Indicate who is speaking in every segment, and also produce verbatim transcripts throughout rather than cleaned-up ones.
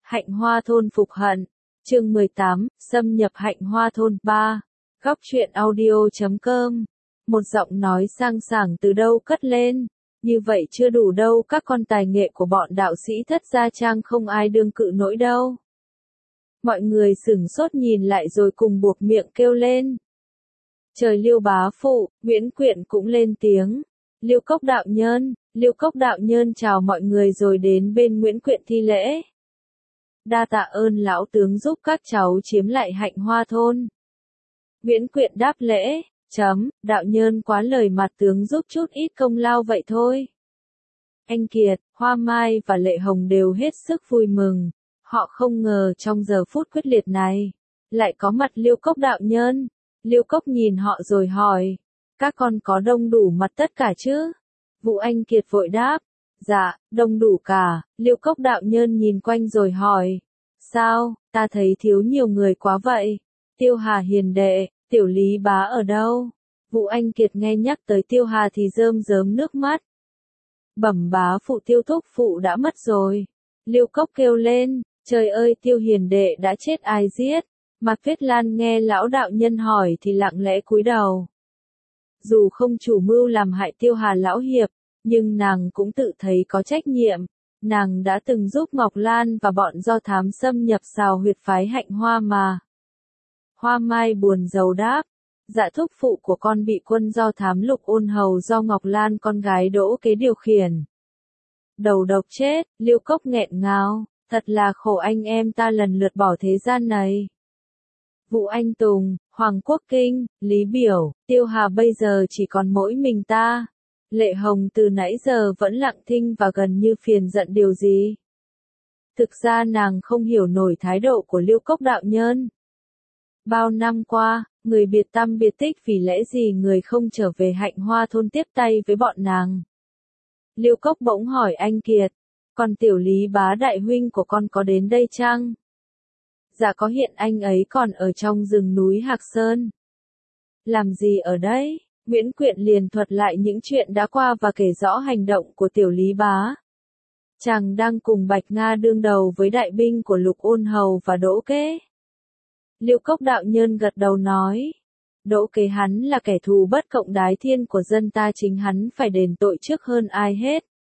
Speaker 1: Hạnh Hoa Thôn phục hận. Chương mười tám, xâm nhập Hạnh Hoa Thôn ba. Góc truyện audio chấm com. Một giọng nói sang sảng từ đâu cất lên. Như vậy chưa đủ đâu, các con tài nghệ của bọn đạo sĩ Thất Gia Trang không ai đương cự nổi đâu. Mọi người sửng sốt nhìn lại rồi cùng buộc miệng kêu lên. Trời Liêu bá phụ, Nguyễn Quyện cũng lên tiếng. Liêu Cốc đạo nhân, Liêu Cốc đạo nhân chào mọi người rồi đến bên Nguyễn Quyện thi lễ. Đa tạ ơn lão tướng giúp các cháu chiếm lại Hạnh Hoa Thôn. Nguyễn Quyện đáp lễ, chấm, đạo nhân quá lời mặt tướng giúp chút ít công lao vậy thôi. Anh Kiệt, Hoa Mai và Lệ Hồng đều hết sức vui mừng. Họ không ngờ trong giờ phút quyết liệt này, lại có mặt Liêu Cốc đạo nhân. Liêu Cốc nhìn họ rồi hỏi, các con có đông đủ mặt tất cả chứ? Vũ Anh Kiệt vội đáp, dạ, đông đủ cả. Liêu Cốc đạo nhân nhìn quanh rồi hỏi, sao, ta thấy thiếu nhiều người quá vậy? Tiêu Hà hiền đệ, Tiểu Lý bá ở đâu? Vũ Anh Kiệt nghe nhắc tới Tiêu Hà thì rơm rớm nước mắt. Bẩm bá phụ, Tiêu thúc phụ đã mất rồi. Liêu Cốc kêu lên, trời ơi, Tiêu hiền đệ đã chết ai giết? Mạc Tuyết Lan nghe lão đạo nhân hỏi thì lặng lẽ cúi đầu. Dù không chủ mưu làm hại Tiêu Hà lão hiệp, nhưng nàng cũng tự thấy có trách nhiệm. Nàng đã từng giúp Ngọc Lan và bọn do thám xâm nhập xào huyệt phái Hạnh Hoa mà. Hoa Mai buồn rầu đáp, dạ thúc phụ của con bị quân do thám Lục Ôn Hầu do Ngọc Lan con gái Đỗ Kế điều khiển. Đầu độc chết. Liêu Cốc nghẹn ngào, thật là khổ anh em ta lần lượt bỏ thế gian này. Vũ Anh Tùng, Hoàng Quốc Kinh, Lý Biểu, Tiêu Hà bây giờ chỉ còn mỗi mình ta. Lệ Hồng từ nãy giờ vẫn lặng thinh và gần như phiền giận điều gì. Thực ra nàng không hiểu nổi thái độ của Liêu Cốc đạo nhân. Bao năm qua, người biệt tăm biệt tích vì lẽ gì người không trở về Hạnh Hoa Thôn tiếp tay với bọn nàng. Liêu Cốc bỗng hỏi anh Kiệt, còn Tiểu Lý bá đại huynh của con có đến đây chăng? Dạ có, hiện anh ấy còn ở trong rừng núi Hạc Sơn. Làm gì ở đấy? Nguyễn Quyện liền thuật lại những chuyện đã qua và kể rõ hành động của Tiểu Lý bá. Chàng đang cùng Bạch Nga đương đầu với đại binh của Lục Ôn Hầu và Đỗ Kế. Liêu Cốc đạo nhân gật đầu nói, Đỗ Kế hắn là kẻ thù bất cộng đái thiên của dân ta, chính hắn phải đền tội trước hơn ai hết.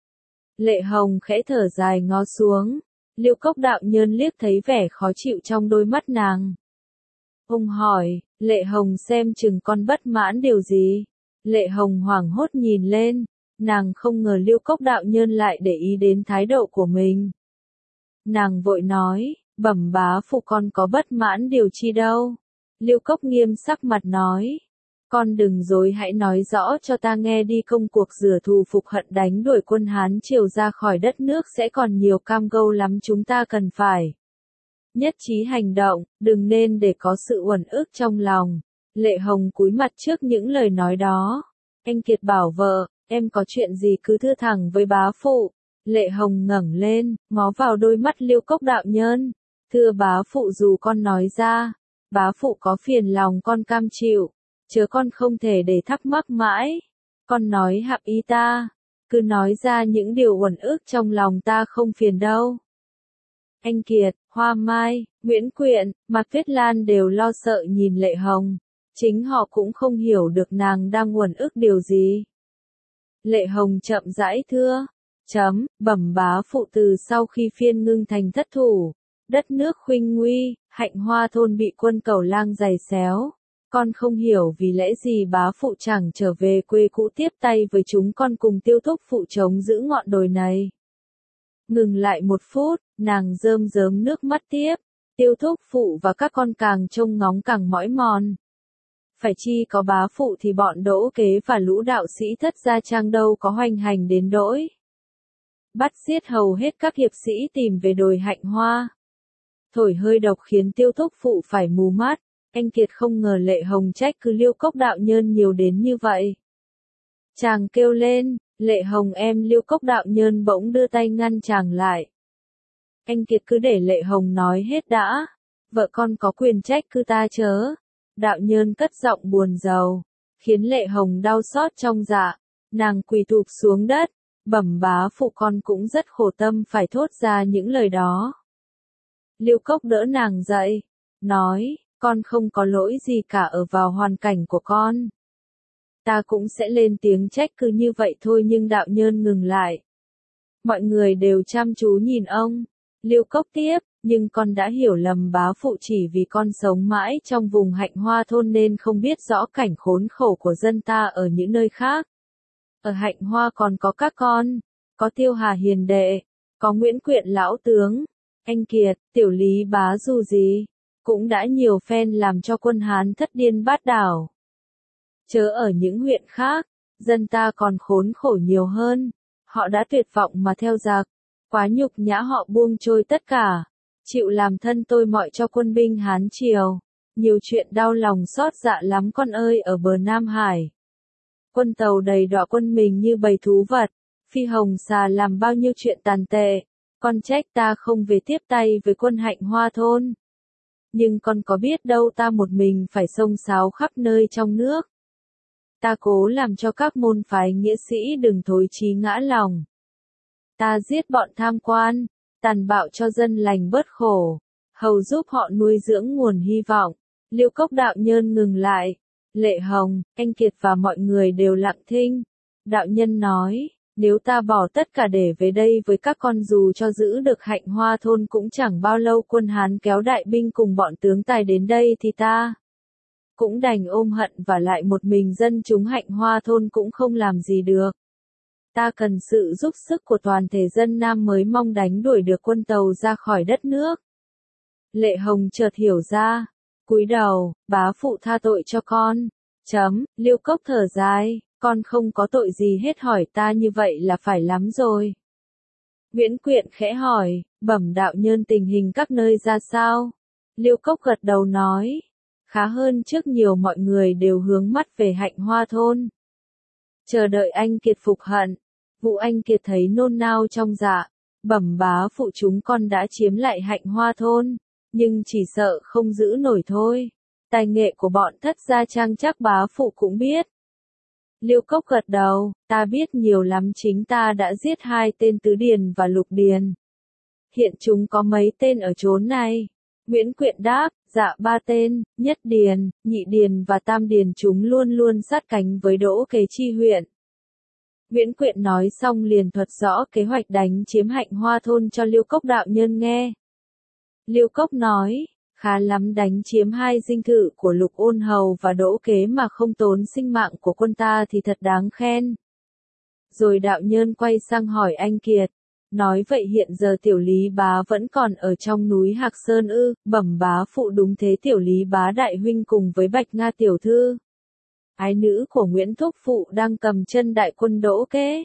Speaker 1: Lệ Hồng khẽ thở dài ngó xuống. Liêu Cốc đạo nhân liếc thấy vẻ khó chịu trong đôi mắt nàng. Ông hỏi, Lệ Hồng xem chừng con bất mãn điều gì? Lệ Hồng hoảng hốt nhìn lên, nàng không ngờ Liêu Cốc đạo nhân lại để ý đến thái độ của mình. Nàng vội nói, bẩm bá phụ, con có bất mãn điều chi đâu. Liêu Cốc nghiêm sắc mặt nói, con đừng dối, hãy nói rõ cho ta nghe đi. Công cuộc rửa thù phục hận, đánh đuổi quân Hán Triều ra khỏi đất nước sẽ còn nhiều cam go lắm, chúng ta cần phải nhất trí hành động, đừng nên để có sự uẩn ức trong lòng. Lệ Hồng cúi mặt trước những lời nói đó. Anh Kiệt bảo vợ, em có chuyện gì cứ thưa thẳng với bá phụ. Lệ Hồng ngẩng lên, ngó vào đôi mắt Liêu Cốc đạo nhân. Thưa bá phụ, dù con nói ra, bá phụ có phiền lòng con cam chịu. Chớ con không thể để thắc mắc mãi. Con nói hạp ý ta. Cứ nói ra những điều uẩn ức trong lòng ta không phiền đâu. Anh Kiệt, Hoa Mai, Nguyễn Quyện, Mạc Tuyết Lan đều lo sợ nhìn Lệ Hồng. Chính họ cũng không hiểu được nàng đang uẩn ức điều gì. Lệ Hồng chậm rãi thưa, chấm, bẩm bá phụ, từ sau khi phiên ngưng thành thất thủ, đất nước khuynh nguy, Hạnh Hoa Thôn bị quân Cẩu Lang giày xéo. Con không hiểu vì lẽ gì bá phụ chẳng trở về quê cũ tiếp tay với chúng con cùng Tiêu thúc phụ chống giữ ngọn đồi này. Ngừng lại một phút, nàng rơm rớm nước mắt tiếp. Tiêu thúc phụ và các con càng trông ngóng càng mỏi mòn. Phải chi có bá phụ thì bọn Đỗ Kế và lũ đạo sĩ Thất Gia Trang đâu có hoành hành đến đỗi bắt giết hầu hết các hiệp sĩ tìm về đồi Hạnh Hoa. Thổi hơi độc khiến Tiêu thúc phụ phải mù mắt. Anh Kiệt không ngờ Lệ Hồng trách cứ Liêu Cốc đạo nhân nhiều đến như vậy. Chàng kêu lên, Lệ Hồng em. Liêu Cốc đạo nhân bỗng đưa tay ngăn chàng lại. Anh Kiệt cứ để Lệ Hồng nói hết đã. Vợ con có quyền trách cứ ta chớ. Đạo nhân cất giọng buồn rầu, khiến Lệ Hồng đau xót trong dạ. Nàng quỳ thụp xuống đất, bẩm bá phụ, con cũng rất khổ tâm phải thốt ra những lời đó. Liêu Cốc đỡ nàng dậy, nói, con không có lỗi gì cả ở vào hoàn cảnh của con. Ta cũng sẽ lên tiếng trách cứ như vậy thôi, nhưng đạo nhân ngừng lại. Mọi người đều chăm chú nhìn ông. Liêu Cốc tiếp, nhưng con đã hiểu lầm bá phụ chỉ vì con sống mãi trong vùng Hạnh Hoa thôn nên không biết rõ cảnh khốn khổ của dân ta ở những nơi khác. Ở Hạnh Hoa còn có các con, có Tiêu Hà hiền đệ, có Nguyễn Quyện lão tướng, anh Kiệt, Tiểu Lý bá dù gì, cũng đã nhiều phen làm cho quân Hán thất điên bát đảo. Chớ ở những huyện khác, dân ta còn khốn khổ nhiều hơn, họ đã tuyệt vọng mà theo giặc, quá nhục nhã họ buông trôi tất cả, chịu làm thân tôi mọi cho quân binh Hán Triều, nhiều chuyện đau lòng xót dạ lắm con ơi. Ở bờ Nam Hải, quân tàu đầy đọa quân mình như bầy thú vật, Phi Hồng Xà làm bao nhiêu chuyện tàn tệ, con trách ta không về tiếp tay với quân Hạnh Hoa thôn. Nhưng con có biết đâu ta một mình phải xông xáo khắp nơi trong nước. Ta cố làm cho các môn phái nghĩa sĩ đừng thối chí ngã lòng. Ta giết bọn tham quan, tàn bạo cho dân lành bớt khổ, hầu giúp họ nuôi dưỡng nguồn hy vọng. Liêu Cốc đạo nhân ngừng lại. Lệ Hồng, anh Kiệt và mọi người đều lặng thinh. Đạo nhân nói, nếu ta bỏ tất cả để về đây với các con dù cho giữ được Hạnh Hoa thôn cũng chẳng bao lâu quân Hán kéo đại binh cùng bọn tướng tài đến đây thì ta cũng đành ôm hận và lại một mình dân chúng Hạnh Hoa thôn cũng không làm gì được. Ta cần sự giúp sức của toàn thể dân Nam mới mong đánh đuổi được quân tàu ra khỏi đất nước. Lệ Hồng chợt hiểu ra, cúi đầu, bá phụ tha tội cho con. Chấm, Liêu Cốc thở dài, con không có tội gì hết, hỏi ta như vậy là phải lắm rồi. Nguyễn Quyện khẽ hỏi, bẩm đạo nhân tình hình các nơi ra sao? Liêu Cốc gật đầu nói, khá hơn trước nhiều, mọi người đều hướng mắt về Hạnh Hoa thôn. Chờ đợi anh Kiệt phục hận. Vụ anh Kiệt thấy nôn nao trong dạ, bẩm bá phụ chúng con đã chiếm lại Hạnh Hoa thôn, nhưng chỉ sợ không giữ nổi thôi. Tài nghệ của bọn Thất Gia Trang chắc bá phụ cũng biết. Liêu Cốc gật đầu, ta biết nhiều lắm, chính ta đã giết hai tên Tứ Điền và Lục Điền. Hiện chúng có mấy tên ở chốn này? Nguyễn Quyện đáp, dạ ba tên, Nhất Điền, Nhị Điền và Tam Điền chúng luôn luôn sát cánh với Đỗ Kế Chi huyện. Nguyễn Quyện nói xong liền thuật rõ kế hoạch đánh chiếm Hạnh Hoa thôn cho Liêu Cốc đạo nhân nghe. Liêu Cốc nói, khá lắm, đánh chiếm hai dinh thự của Lục Ôn Hầu và Đỗ Kế mà không tốn sinh mạng của quân ta thì thật đáng khen. Rồi đạo nhân quay sang hỏi anh Kiệt, nói vậy hiện giờ Tiểu Lý bá vẫn còn ở trong núi Hạc Sơn ư? Bẩm bá phụ, đúng thế, Tiểu Lý bá đại huynh cùng với Bạch Nga tiểu thư, ái nữ của Nguyễn thúc phụ, đang cầm chân đại quân Đỗ Kế.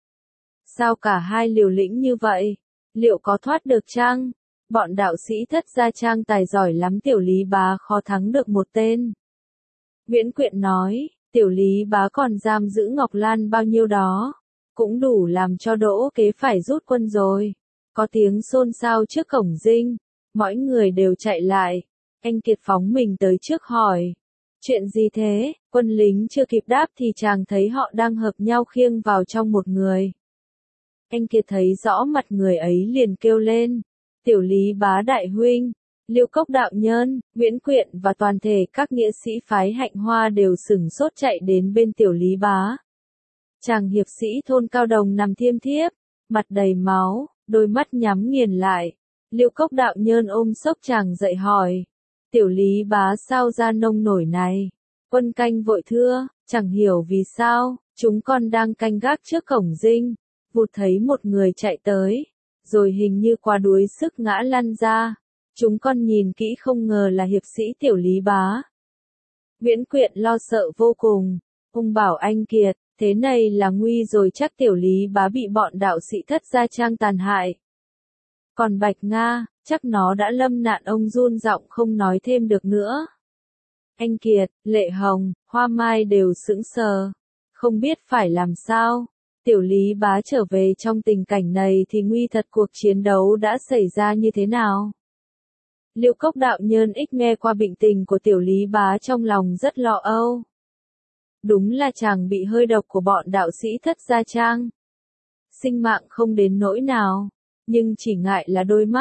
Speaker 1: Sao cả hai liều lĩnh như vậy? Liệu có thoát được chăng? Bọn đạo sĩ Thất Gia Trang tài giỏi lắm, Tiểu Lý bá khó thắng được một tên. Nguyễn Quyện nói, Tiểu Lý bá còn giam giữ Ngọc Lan bao nhiêu đó, cũng đủ làm cho Đỗ Kế phải rút quân rồi. Có tiếng xôn xao trước cổng dinh, mọi người đều chạy lại. Anh Kiệt phóng mình tới trước hỏi, chuyện gì thế? Quân lính chưa kịp đáp thì chàng thấy họ đang hợp nhau khiêng vào trong một người. Anh Kiệt thấy rõ mặt người ấy liền kêu lên, Tiểu Lý bá đại huynh. Liêu Cốc đạo nhân, Nguyễn Quyện và toàn thể các nghĩa sĩ phái Hạnh Hoa đều sửng sốt chạy đến bên Tiểu Lý bá. Chàng hiệp sĩ thôn Cao Đồng nằm thiêm thiếp, mặt đầy máu, đôi mắt nhắm nghiền lại. Liêu Cốc đạo nhân ôm xốc chàng dậy hỏi, Tiểu Lý bá sao ra nông nổi này? Quân canh vội thưa, chẳng hiểu vì sao, chúng con đang canh gác trước cổng dinh, vụt thấy một người chạy tới, rồi hình như quá đuối sức ngã lăn ra. Chúng con nhìn kỹ không ngờ là hiệp sĩ Tiểu Lý bá. Nguyễn Quyện lo sợ vô cùng, ông bảo anh Kiệt, thế này là nguy rồi, chắc Tiểu Lý bá bị bọn đạo sĩ Thất Gia Trang tàn hại. Còn Bạch Nga, chắc nó đã lâm nạn, ông run giọng không nói thêm được nữa. Anh Kiệt, Lệ Hồng, Hoa Mai đều sững sờ, không biết phải làm sao. Tiểu Lý bá trở về trong tình cảnh này thì nguy thật, cuộc chiến đấu đã xảy ra như thế nào? Liêu Cốc đạo nhân ít nghe qua bệnh tình của Tiểu Lý bá trong lòng rất lo âu. Đúng là chàng bị hơi độc của bọn đạo sĩ Thất Gia Trang. Sinh mạng không đến nỗi nào, nhưng chỉ ngại là đôi mắt,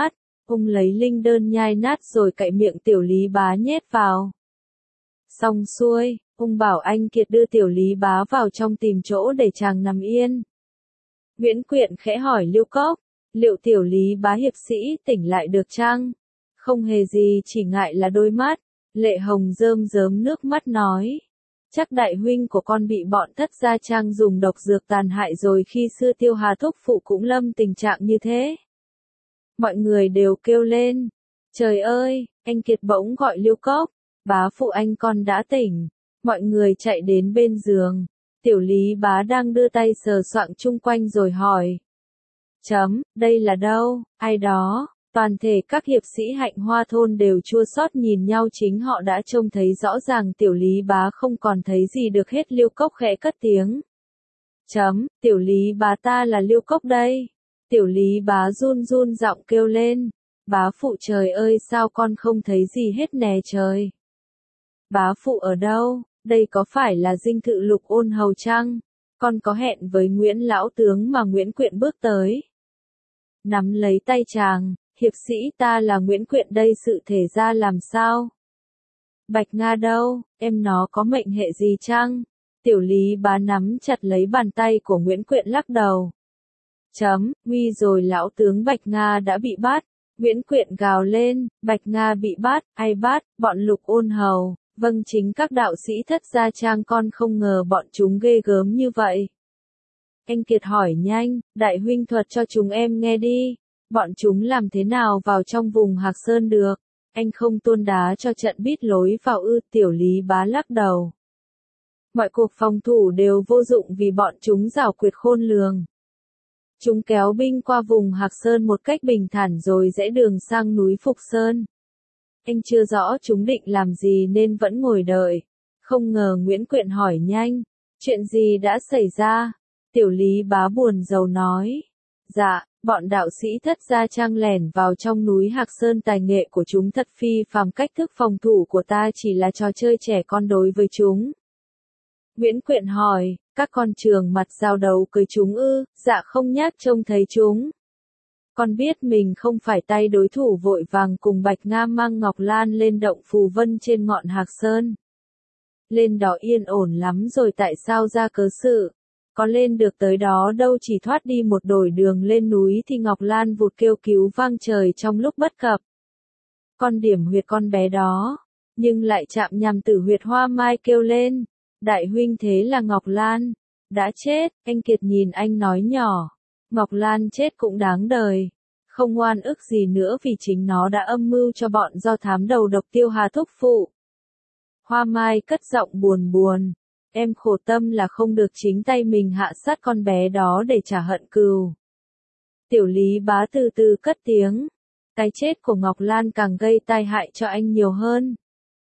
Speaker 1: Ông lấy linh đơn nhai nát rồi cạy miệng Tiểu Lý Bá nhét vào. Xong xuôi, ông bảo anh Kiệt đưa Tiểu Lý Bá vào trong tìm chỗ để chàng nằm yên. Nguyễn Quyện khẽ hỏi Liêu Cốc, liệu Tiểu Lý Bá hiệp sĩ tỉnh lại được chăng? Không hề gì, chỉ ngại là đôi mắt. Lệ Hồng rơm rớm nước mắt nói. Chắc đại huynh của con bị bọn Thất Gia Trang dùng độc dược tàn hại rồi, khi xưa Tiêu Hà thúc phụ cũng lâm tình trạng như thế. Mọi người đều kêu lên. Trời ơi, anh Kiệt bỗng gọi Liêu Cốc. Bá phụ anh con đã tỉnh. Mọi người chạy đến bên giường. Tiểu Lý Bá đang đưa tay sờ soạng chung quanh rồi hỏi. Chấm, đây là đâu, ai đó? Toàn thể các hiệp sĩ Hạnh Hoa thôn đều chua xót nhìn nhau, chính họ đã trông thấy rõ ràng Tiểu Lý Bá không còn thấy gì được hết. Liêu Cốc khẽ cất tiếng. Chấm, Tiểu Lý Bá ta là Liêu Cốc đây. Tiểu Lý Bá run run giọng kêu lên. Bá phụ, trời ơi, sao con không thấy gì hết nè trời. Bá phụ ở đâu, đây có phải là dinh thự Lục Ôn Hầu chăng? Con có hẹn với Nguyễn lão tướng mà. Nguyễn Quyện bước tới. Nắm lấy tay chàng, hiệp sĩ ta là Nguyễn Quyện đây, sự thể ra làm sao? Bạch Nga đâu, em nó có mệnh hệ gì chăng? Tiểu Lý Bá nắm chặt lấy bàn tay của Nguyễn Quyện lắc đầu. Chấm, nguy rồi, lão tướng Bạch Nga đã bị bắt. Nguyễn Quyện gào lên, Bạch Nga bị bắt, ai bắt? Bọn Lục Ôn Hầu. Vâng, chính các đạo sĩ Thất Gia Trang, con không ngờ bọn chúng ghê gớm như vậy. Anh Kiệt hỏi nhanh, đại huynh thuật cho chúng em nghe đi. Bọn chúng làm thế nào vào trong vùng Hạc Sơn được? Anh không tuôn đá cho trận biết lối vào ư? Tiểu Lý Bá lắc đầu. Mọi cuộc phòng thủ đều vô dụng vì bọn chúng giảo quyệt khôn lường. Chúng kéo binh qua vùng Hạc Sơn một cách bình thản rồi rẽ đường sang núi Phục Sơn. Anh chưa rõ chúng định làm gì nên vẫn ngồi đợi. Không ngờ Nguyễn Quyện hỏi nhanh. Chuyện gì đã xảy ra? Tiểu Lý Bá buồn rầu nói. Dạ, bọn đạo sĩ Thất Gia Trang lẻn vào trong núi Hạc Sơn, tài nghệ của chúng thật phi phàm, cách thức phòng thủ của ta chỉ là trò chơi trẻ con đối với chúng. Nguyễn Quyện hỏi, các con trường mặt giao đầu cười chúng ư? Dạ không nhát trông thấy chúng. Con biết mình không phải tay đối thủ, vội vàng cùng Bạch Nga mang Ngọc Lan lên động Phù Vân trên ngọn Hạc Sơn. Lên đó yên ổn lắm rồi, tại sao ra cớ sự? Có lên được tới đó đâu, chỉ thoát đi một đổi đường lên núi thì Ngọc Lan vụt kêu cứu vang trời trong lúc bất cập. Con điểm huyệt con bé đó, nhưng lại chạm nhằm tử huyệt. Hoa Mai kêu lên, đại huynh, thế là Ngọc Lan đã chết. Anh Kiệt nhìn anh nói nhỏ, Ngọc Lan chết cũng đáng đời, không oan ức gì nữa vì chính nó đã âm mưu cho bọn do thám đầu độc Tiêu Hà thúc phụ. Hoa Mai cất giọng buồn buồn, em khổ tâm là không được chính tay mình hạ sát con bé đó để trả hận cừu. Tiểu Lý Bá từ từ cất tiếng, cái chết của Ngọc Lan càng gây tai hại cho anh nhiều hơn.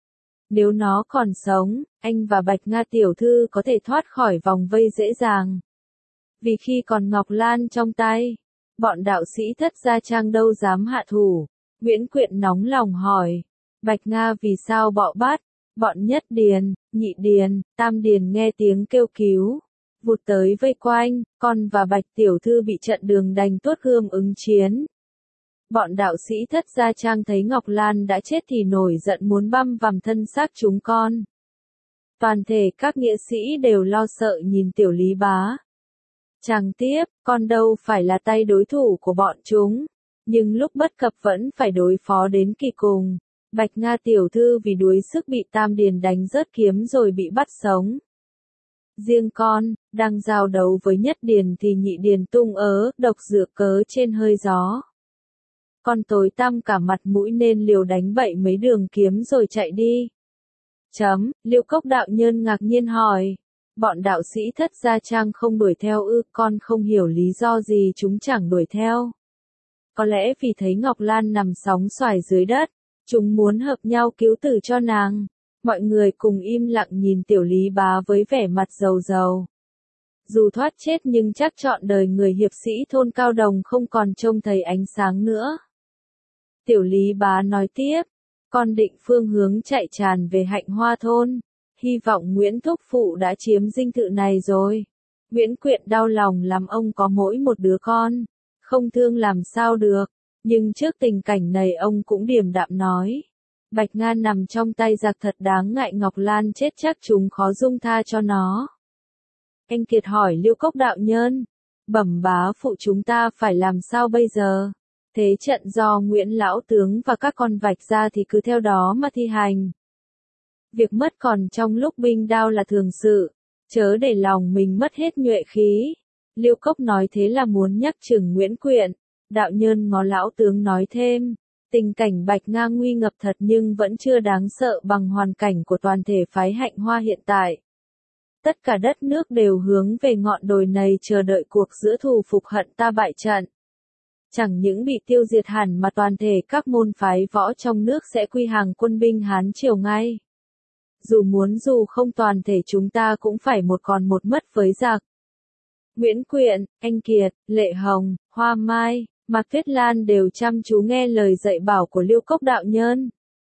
Speaker 1: Nếu nó còn sống, anh và Bạch Nga tiểu thư có thể thoát khỏi vòng vây dễ dàng. Vì khi còn Ngọc Lan trong tay, bọn đạo sĩ Thất Gia Trang đâu dám hạ thủ. Nguyễn Quyện nóng lòng hỏi, Bạch Nga vì sao bọ bắt? Bọn Nhất Điền, Nhị Điền, Tam Điền nghe tiếng kêu cứu, vụt tới vây quanh, con và Bạch tiểu thư bị trận đường đành tuốt gươm ứng chiến. Bọn đạo sĩ Thất Gia Trang thấy Ngọc Lan đã chết thì nổi giận muốn băm vằm thân xác chúng con. Toàn thể các nghĩa sĩ đều lo sợ nhìn Tiểu Lý Bá. Chàng tiếp, con đâu phải là tay đối thủ của bọn chúng, nhưng lúc bất cập vẫn phải đối phó đến kỳ cùng. Bạch Nga tiểu thư vì đuối sức bị Tam Điền đánh rớt kiếm rồi bị bắt sống. Riêng con, đang giao đấu với Nhất Điền thì Nhị Điền tung ớ, độc dựa cớ trên hơi gió. Con tối tăm cả mặt mũi nên liều đánh bậy mấy đường kiếm rồi chạy đi. Chấm, Liêu Cốc đạo nhân ngạc nhiên hỏi. Bọn đạo sĩ Thất Gia Trang không đuổi theo ư? Con không hiểu lý do gì chúng chẳng đuổi theo. Có lẽ vì thấy Ngọc Lan nằm sóng xoài dưới đất, chúng muốn hợp nhau cứu tử cho nàng. Mọi người cùng im lặng nhìn Tiểu Lý Bá với vẻ mặt rầu rầu. Dù thoát chết nhưng chắc trọn đời người hiệp sĩ thôn Cao Đồng không còn trông thấy ánh sáng nữa. Tiểu Lý Bá nói tiếp, con định phương hướng chạy tràn về Hạnh Hoa thôn. Hy vọng Nguyễn thúc phụ đã chiếm dinh thự này rồi. Nguyễn Quyện đau lòng lắm, ông có mỗi một đứa con, không thương làm sao được. Nhưng trước tình cảnh này ông cũng điềm đạm nói. Bạch Nga nằm trong tay giặc thật đáng ngại, Ngọc Lan chết chắc chúng khó dung tha cho nó. Anh Kiệt hỏi Liêu Cốc đạo nhân. Bẩm bá phụ, chúng ta phải làm sao bây giờ? Thế trận do Nguyễn Lão Tướng và các con vạch ra thì cứ theo đó mà thi hành. Việc mất còn trong lúc binh đao là thường sự, chớ để lòng mình mất hết nhuệ khí. Liêu Cốc nói thế là muốn nhắc chừng Nguyễn Quyện. Đạo nhân ngó Lão Tướng nói thêm. Tình cảnh Bạch Nga nguy ngập thật nhưng vẫn chưa đáng sợ bằng hoàn cảnh của toàn thể phái Hạnh Hoa hiện tại. Tất cả đất nước đều hướng về ngọn đồi này chờ đợi cuộc giữa thù phục hận ta bại trận. Chẳng những bị tiêu diệt hẳn mà toàn thể các môn phái võ trong nước sẽ quy hàng quân binh Hán Triều ngay. Dù muốn dù không, toàn thể chúng ta cũng phải một còn một mất với giặc. Nguyễn Quyện, Anh Kiệt, Lệ Hồng, Hoa Mai, Mạc Tuyết Lan đều chăm chú nghe lời dạy bảo của Liêu Cốc đạo nhân.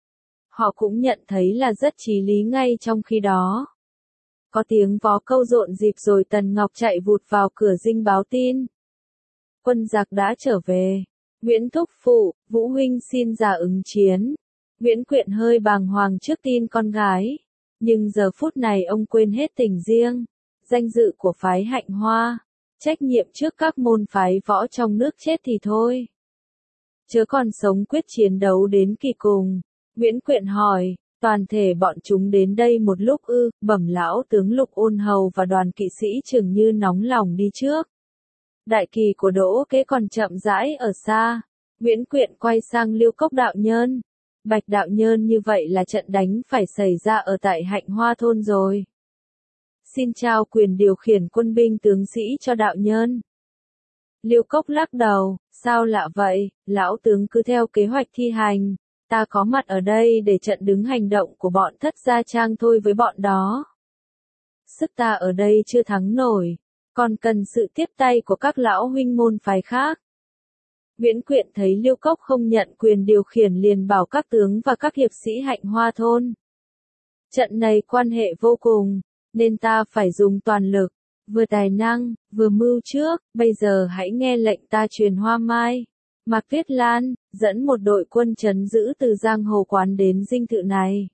Speaker 1: Họ cũng nhận thấy là rất chí lý ngay trong khi đó. Có tiếng vó câu rộn rịp rồi Tần Ngọc chạy vụt vào cửa dinh báo tin. Quân giặc đã trở về. Nguyễn Thúc Phụ, Vũ Huynh xin ra ứng chiến. Nguyễn Quyện hơi bàng hoàng trước tin con gái. Nhưng giờ phút này ông quên hết tình riêng, danh dự của phái Hạnh Hoa, trách nhiệm trước các môn phái võ trong nước chết thì thôi. Chớ còn sống quyết chiến đấu đến kỳ cùng. Nguyễn Quyện hỏi, toàn thể bọn chúng đến đây một lúc ư? Bẩm Lão Tướng, Lục Ôn Hầu và đoàn kỵ sĩ chừng như nóng lòng đi trước. Đại kỳ của Đỗ Kế còn chậm rãi ở xa. Nguyễn Quyện quay sang Liêu Cốc đạo nhân. Bạch đạo nhân, như vậy là trận đánh phải xảy ra ở tại Hạnh Hoa thôn rồi. Xin trao quyền điều khiển quân binh tướng sĩ cho đạo nhân. Liêu Cốc lắc đầu, sao lạ vậy, Lão Tướng cứ theo kế hoạch thi hành. Ta có mặt ở đây để trận đứng hành động của bọn Thất Gia Trang thôi với bọn đó. Sức ta ở đây chưa thắng nổi, còn cần sự tiếp tay của các lão huynh môn phái khác. Nguyễn Quyện thấy Liêu Cốc không nhận quyền điều khiển liền bảo các tướng và các hiệp sĩ Hạnh Hoa thôn. Trận này quan hệ vô cùng, nên ta phải dùng toàn lực, vừa tài năng, vừa mưu trước, bây giờ hãy nghe lệnh ta truyền. Hoa Mai, Mạc Tuyết Lan, dẫn một đội quân trấn giữ từ giang hồ quán đến dinh thự này.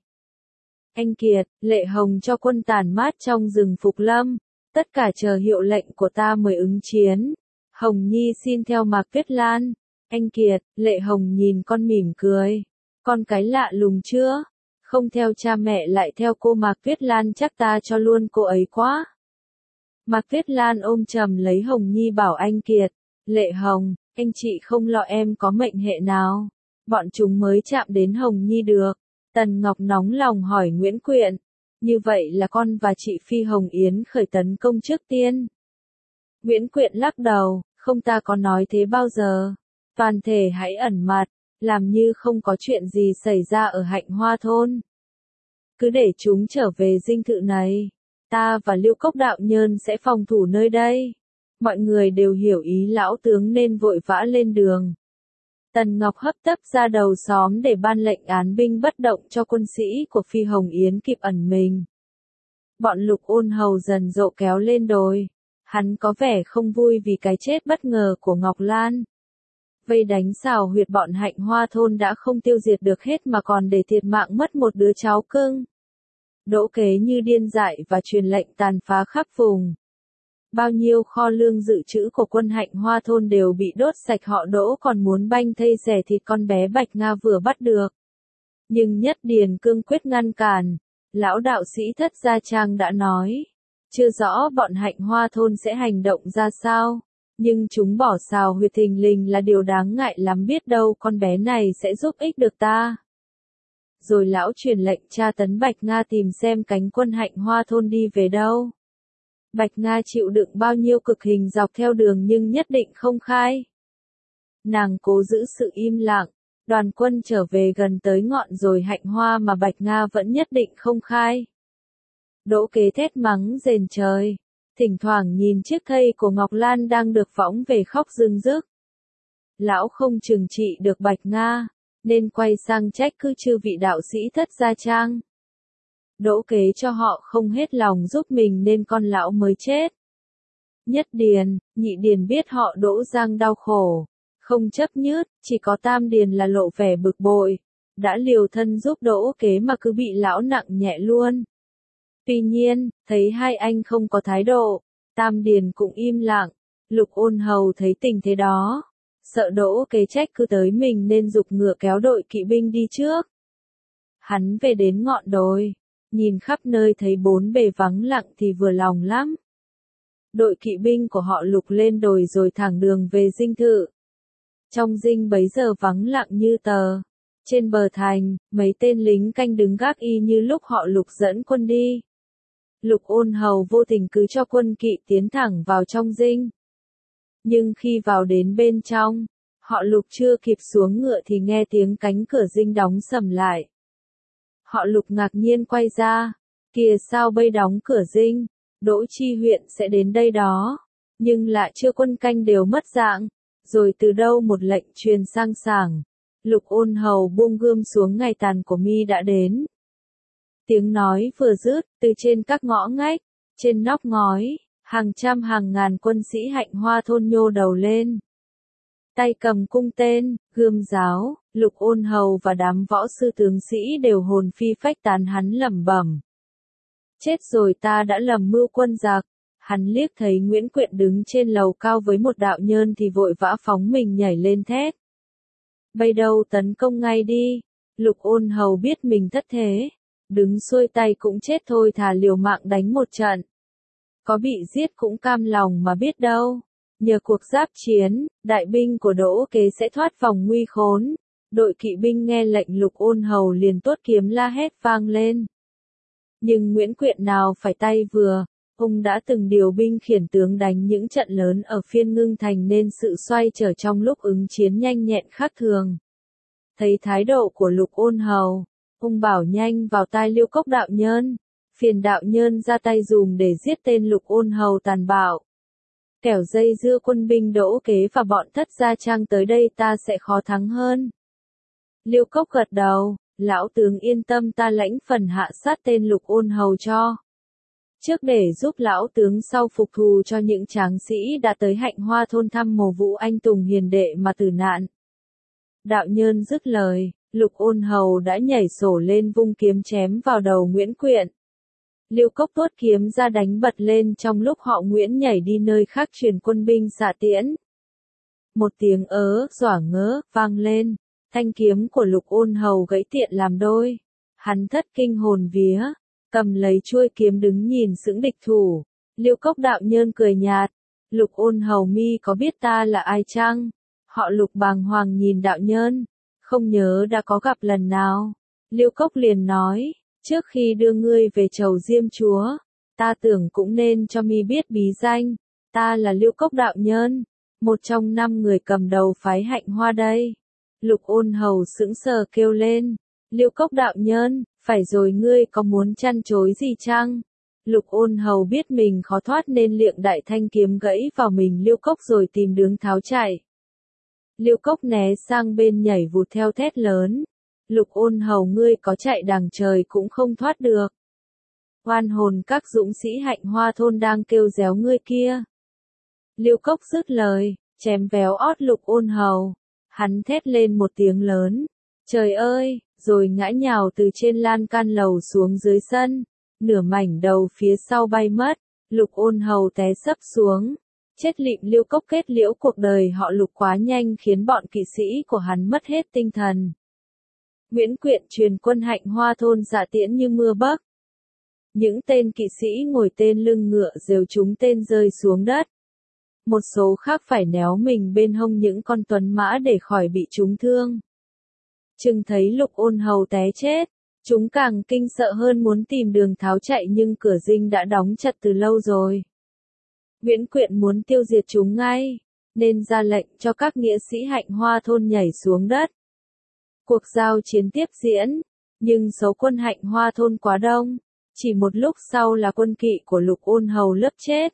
Speaker 1: Anh Kiệt, Lệ Hồng cho quân tản mát trong rừng Phục Lâm, tất cả chờ hiệu lệnh của ta mới ứng chiến. Hồng Nhi xin theo Mạc Tuyết Lan. Anh Kiệt, Lệ Hồng nhìn con mỉm cười. Con cái lạ lùng chưa? Không theo cha mẹ lại theo cô Mạc Tuyết Lan, chắc ta cho luôn cô ấy quá. Mạc Tuyết Lan ôm chầm lấy Hồng Nhi bảo anh Kiệt, Lệ Hồng, anh chị không lo em có mệnh hệ nào. Bọn chúng mới chạm đến Hồng Nhi được. Tần Ngọc nóng lòng hỏi Nguyễn Quyện. Như vậy là con và chị Phi Hồng Yến khởi tấn công trước tiên. Nguyễn Quyện lắc đầu, không, ta có nói thế bao giờ. Toàn thể hãy ẩn mặt, làm như không có chuyện gì xảy ra ở Hạnh Hoa thôn. Cứ để chúng trở về dinh thự này. Ta và Liêu Cốc đạo nhân sẽ phòng thủ nơi đây. Mọi người đều hiểu ý Lão Tướng nên vội vã lên đường. Tần Ngọc hấp tấp ra đầu xóm để ban lệnh án binh bất động cho quân sĩ của Phi Hồng Yến kịp ẩn mình. Bọn Lục Ôn Hầu dần dộ kéo lên đồi. Hắn có vẻ không vui vì cái chết bất ngờ của Ngọc Lan. Vây đánh xào huyệt bọn Hạnh Hoa thôn đã không tiêu diệt được hết mà còn để thiệt mạng mất một đứa cháu cưng. Đỗ Kế như điên dại và truyền lệnh tàn phá khắp vùng. Bao nhiêu kho lương dự trữ của quân Hạnh Hoa thôn đều bị đốt sạch, họ Đỗ còn muốn banh thây xẻ thịt con bé Bạch Nga vừa bắt được. Nhưng Nhất Điền cương quyết ngăn cản. Lão đạo sĩ Thất Gia Trang đã nói, chưa rõ bọn Hạnh Hoa thôn sẽ hành động ra sao, nhưng chúng bỏ xào huyệt thình lình là điều đáng ngại lắm, biết đâu con bé này sẽ giúp ích được ta. Rồi lão truyền lệnh tra tấn Bạch Nga tìm xem cánh quân Hạnh Hoa thôn đi về đâu. Bạch Nga chịu đựng bao nhiêu cực hình dọc theo đường nhưng nhất định không khai. Nàng cố giữ sự im lặng, đoàn quân trở về gần tới ngọn rồi Hạnh Hoa mà Bạch Nga vẫn nhất định không khai. Đỗ Kế thét mắng rền trời, thỉnh thoảng nhìn chiếc thây của Ngọc Lan đang được võng về khóc rưng rức. Lão không trừng trị được Bạch Nga, nên quay sang trách cứ chư vị đạo sĩ Thất Gia Trang. Đỗ Kế cho họ không hết lòng giúp mình nên con lão mới chết. Nhất Điền, Nhị Điền biết họ Đỗ Giang đau khổ, không chấp nhứt, chỉ có Tam Điền là lộ vẻ bực bội, đã liều thân giúp Đỗ Kế mà cứ bị lão nặng nhẹ luôn. Tuy nhiên, thấy hai anh không có thái độ, Tam Điền cũng im lặng, Lục Ôn Hầu thấy tình thế đó, sợ Đỗ Kế trách cứ tới mình nên giục ngựa kéo đội kỵ binh đi trước. Hắn về đến ngọn đồi, nhìn khắp nơi thấy bốn bề vắng lặng thì vừa lòng lắm. Đội kỵ binh của họ Lục lên đồi rồi thẳng đường về dinh thự. Trong dinh bấy giờ vắng lặng như tờ. Trên bờ thành, mấy tên lính canh đứng gác y như lúc họ Lục dẫn quân đi. Lục Ôn Hầu vô tình cứ cho quân kỵ tiến thẳng vào trong dinh. Nhưng khi vào đến bên trong, họ Lục chưa kịp xuống ngựa thì nghe tiếng cánh cửa dinh đóng sầm lại. Họ Lục ngạc nhiên quay ra, kìa sao bây đóng cửa dinh, Đỗ Chi huyện sẽ đến đây đó, nhưng lạ chưa quân canh đều mất dạng, rồi từ đâu một lệnh truyền sang sảng. Lục Ôn Hầu buông gươm xuống ngày tàn của mi đã đến. Tiếng nói vừa dứt, từ trên các ngõ ngách, trên nóc ngói, hàng trăm hàng ngàn quân sĩ Hạnh Hoa thôn nhô đầu lên. Tay cầm cung tên, gươm giáo, Lục Ôn Hầu và đám võ sư tướng sĩ đều hồn phi phách tán, hắn lẩm bẩm. Chết rồi, ta đã lầm mưu quân giặc. Hắn liếc thấy Nguyễn Quyện đứng trên lầu cao với một đạo nhơn thì vội vã phóng mình nhảy lên thét. Bây đâu tấn công ngay đi. Lục Ôn Hầu biết mình thất thế, đứng xuôi tay cũng chết thôi, thà liều mạng đánh một trận. Có bị giết cũng cam lòng mà biết đâu. Nhờ cuộc giáp chiến, đại binh của Đỗ Kế sẽ thoát vòng nguy khốn. Đội kỵ binh nghe lệnh Lục Ôn Hầu liền tuốt kiếm la hét vang lên. Nhưng Nguyễn Quyện nào phải tay vừa, ông đã từng điều binh khiển tướng đánh những trận lớn ở phiên Ngưng Thành nên sự xoay trở trong lúc ứng chiến nhanh nhẹn khác thường. Thấy thái độ của Lục Ôn Hầu, ông bảo nhanh vào tai Liêu Cốc đạo nhân, phiền đạo nhân ra tay dùm để giết tên Lục Ôn Hầu tàn bạo. Kẻo dây dưa quân binh Đỗ Kế và bọn Thất Gia Trang tới đây ta sẽ khó thắng hơn. Liêu Cốc gật đầu, lão tướng yên tâm, ta lãnh phần hạ sát tên Lục Ôn Hầu cho. Trước để giúp lão tướng sau phục thù cho những tráng sĩ đã tới Hạnh Hoa thôn thăm mồ Vũ anh tùng hiền đệ mà tử nạn. Đạo nhân dứt lời, Lục Ôn Hầu đã nhảy sổ lên vung kiếm chém vào đầu Nguyễn Quyện. Liêu Cốc tuốt kiếm ra đánh bật lên trong lúc họ Nguyễn nhảy đi nơi khác truyền quân binh xạ tiễn. Một tiếng ớ, dọa ngớ, vang lên, thanh kiếm của Lục Ôn Hầu gãy tiện làm đôi. Hắn thất kinh hồn vía, cầm lấy chuôi kiếm đứng nhìn sững địch thủ. Liêu Cốc đạo nhân cười nhạt, Lục Ôn Hầu mi có biết ta là ai chăng? Họ Lục bàng hoàng nhìn đạo nhân, không nhớ đã có gặp lần nào. Liêu Cốc liền nói, trước khi đưa ngươi về chầu Diêm chúa, ta tưởng cũng nên cho mi biết bí danh, ta là Liêu Cốc đạo nhân, một trong năm người cầm đầu phái Hạnh Hoa đây. Lục Ôn Hầu sững sờ kêu lên, Liêu Cốc đạo nhân, phải rồi, ngươi có muốn chăn chối gì chăng? Lục Ôn Hầu biết mình khó thoát nên liệng đại thanh kiếm gãy vào mình Liêu Cốc rồi tìm đường tháo chạy. Liêu Cốc né sang bên nhảy vụt theo thét lớn, Lục Ôn Hầu ngươi có chạy đằng trời cũng không thoát được. Oan hồn các dũng sĩ Hạnh Hoa thôn đang kêu réo ngươi kia. Liêu Cốc dứt lời, chém véo ót Lục Ôn Hầu, hắn thét lên một tiếng lớn, trời ơi, rồi ngã nhào từ trên lan can lầu xuống dưới sân, nửa mảnh đầu phía sau bay mất, Lục Ôn Hầu té sấp xuống. Chết lịm. Liêu Cốc kết liễu cuộc đời họ Lục quá nhanh khiến bọn kỵ sĩ của hắn mất hết tinh thần. Nguyễn Quyện truyền quân Hạnh Hoa thôn xạ tiễn như mưa bắc. Những tên kỵ sĩ ngồi tên lưng ngựa rều chúng tên rơi xuống đất. Một số khác phải néo mình bên hông những con tuấn mã để khỏi bị trúng thương. Chừng thấy Lục Ôn Hầu té chết, chúng càng kinh sợ hơn muốn tìm đường tháo chạy nhưng cửa dinh đã đóng chặt từ lâu rồi. Nguyễn Quyện muốn tiêu diệt chúng ngay, nên ra lệnh cho các nghĩa sĩ Hạnh Hoa thôn nhảy xuống đất. Cuộc giao chiến tiếp diễn, nhưng số quân Hạnh Hoa thôn quá đông, chỉ một lúc sau là quân kỵ của Lục Ôn Hầu lấp chết.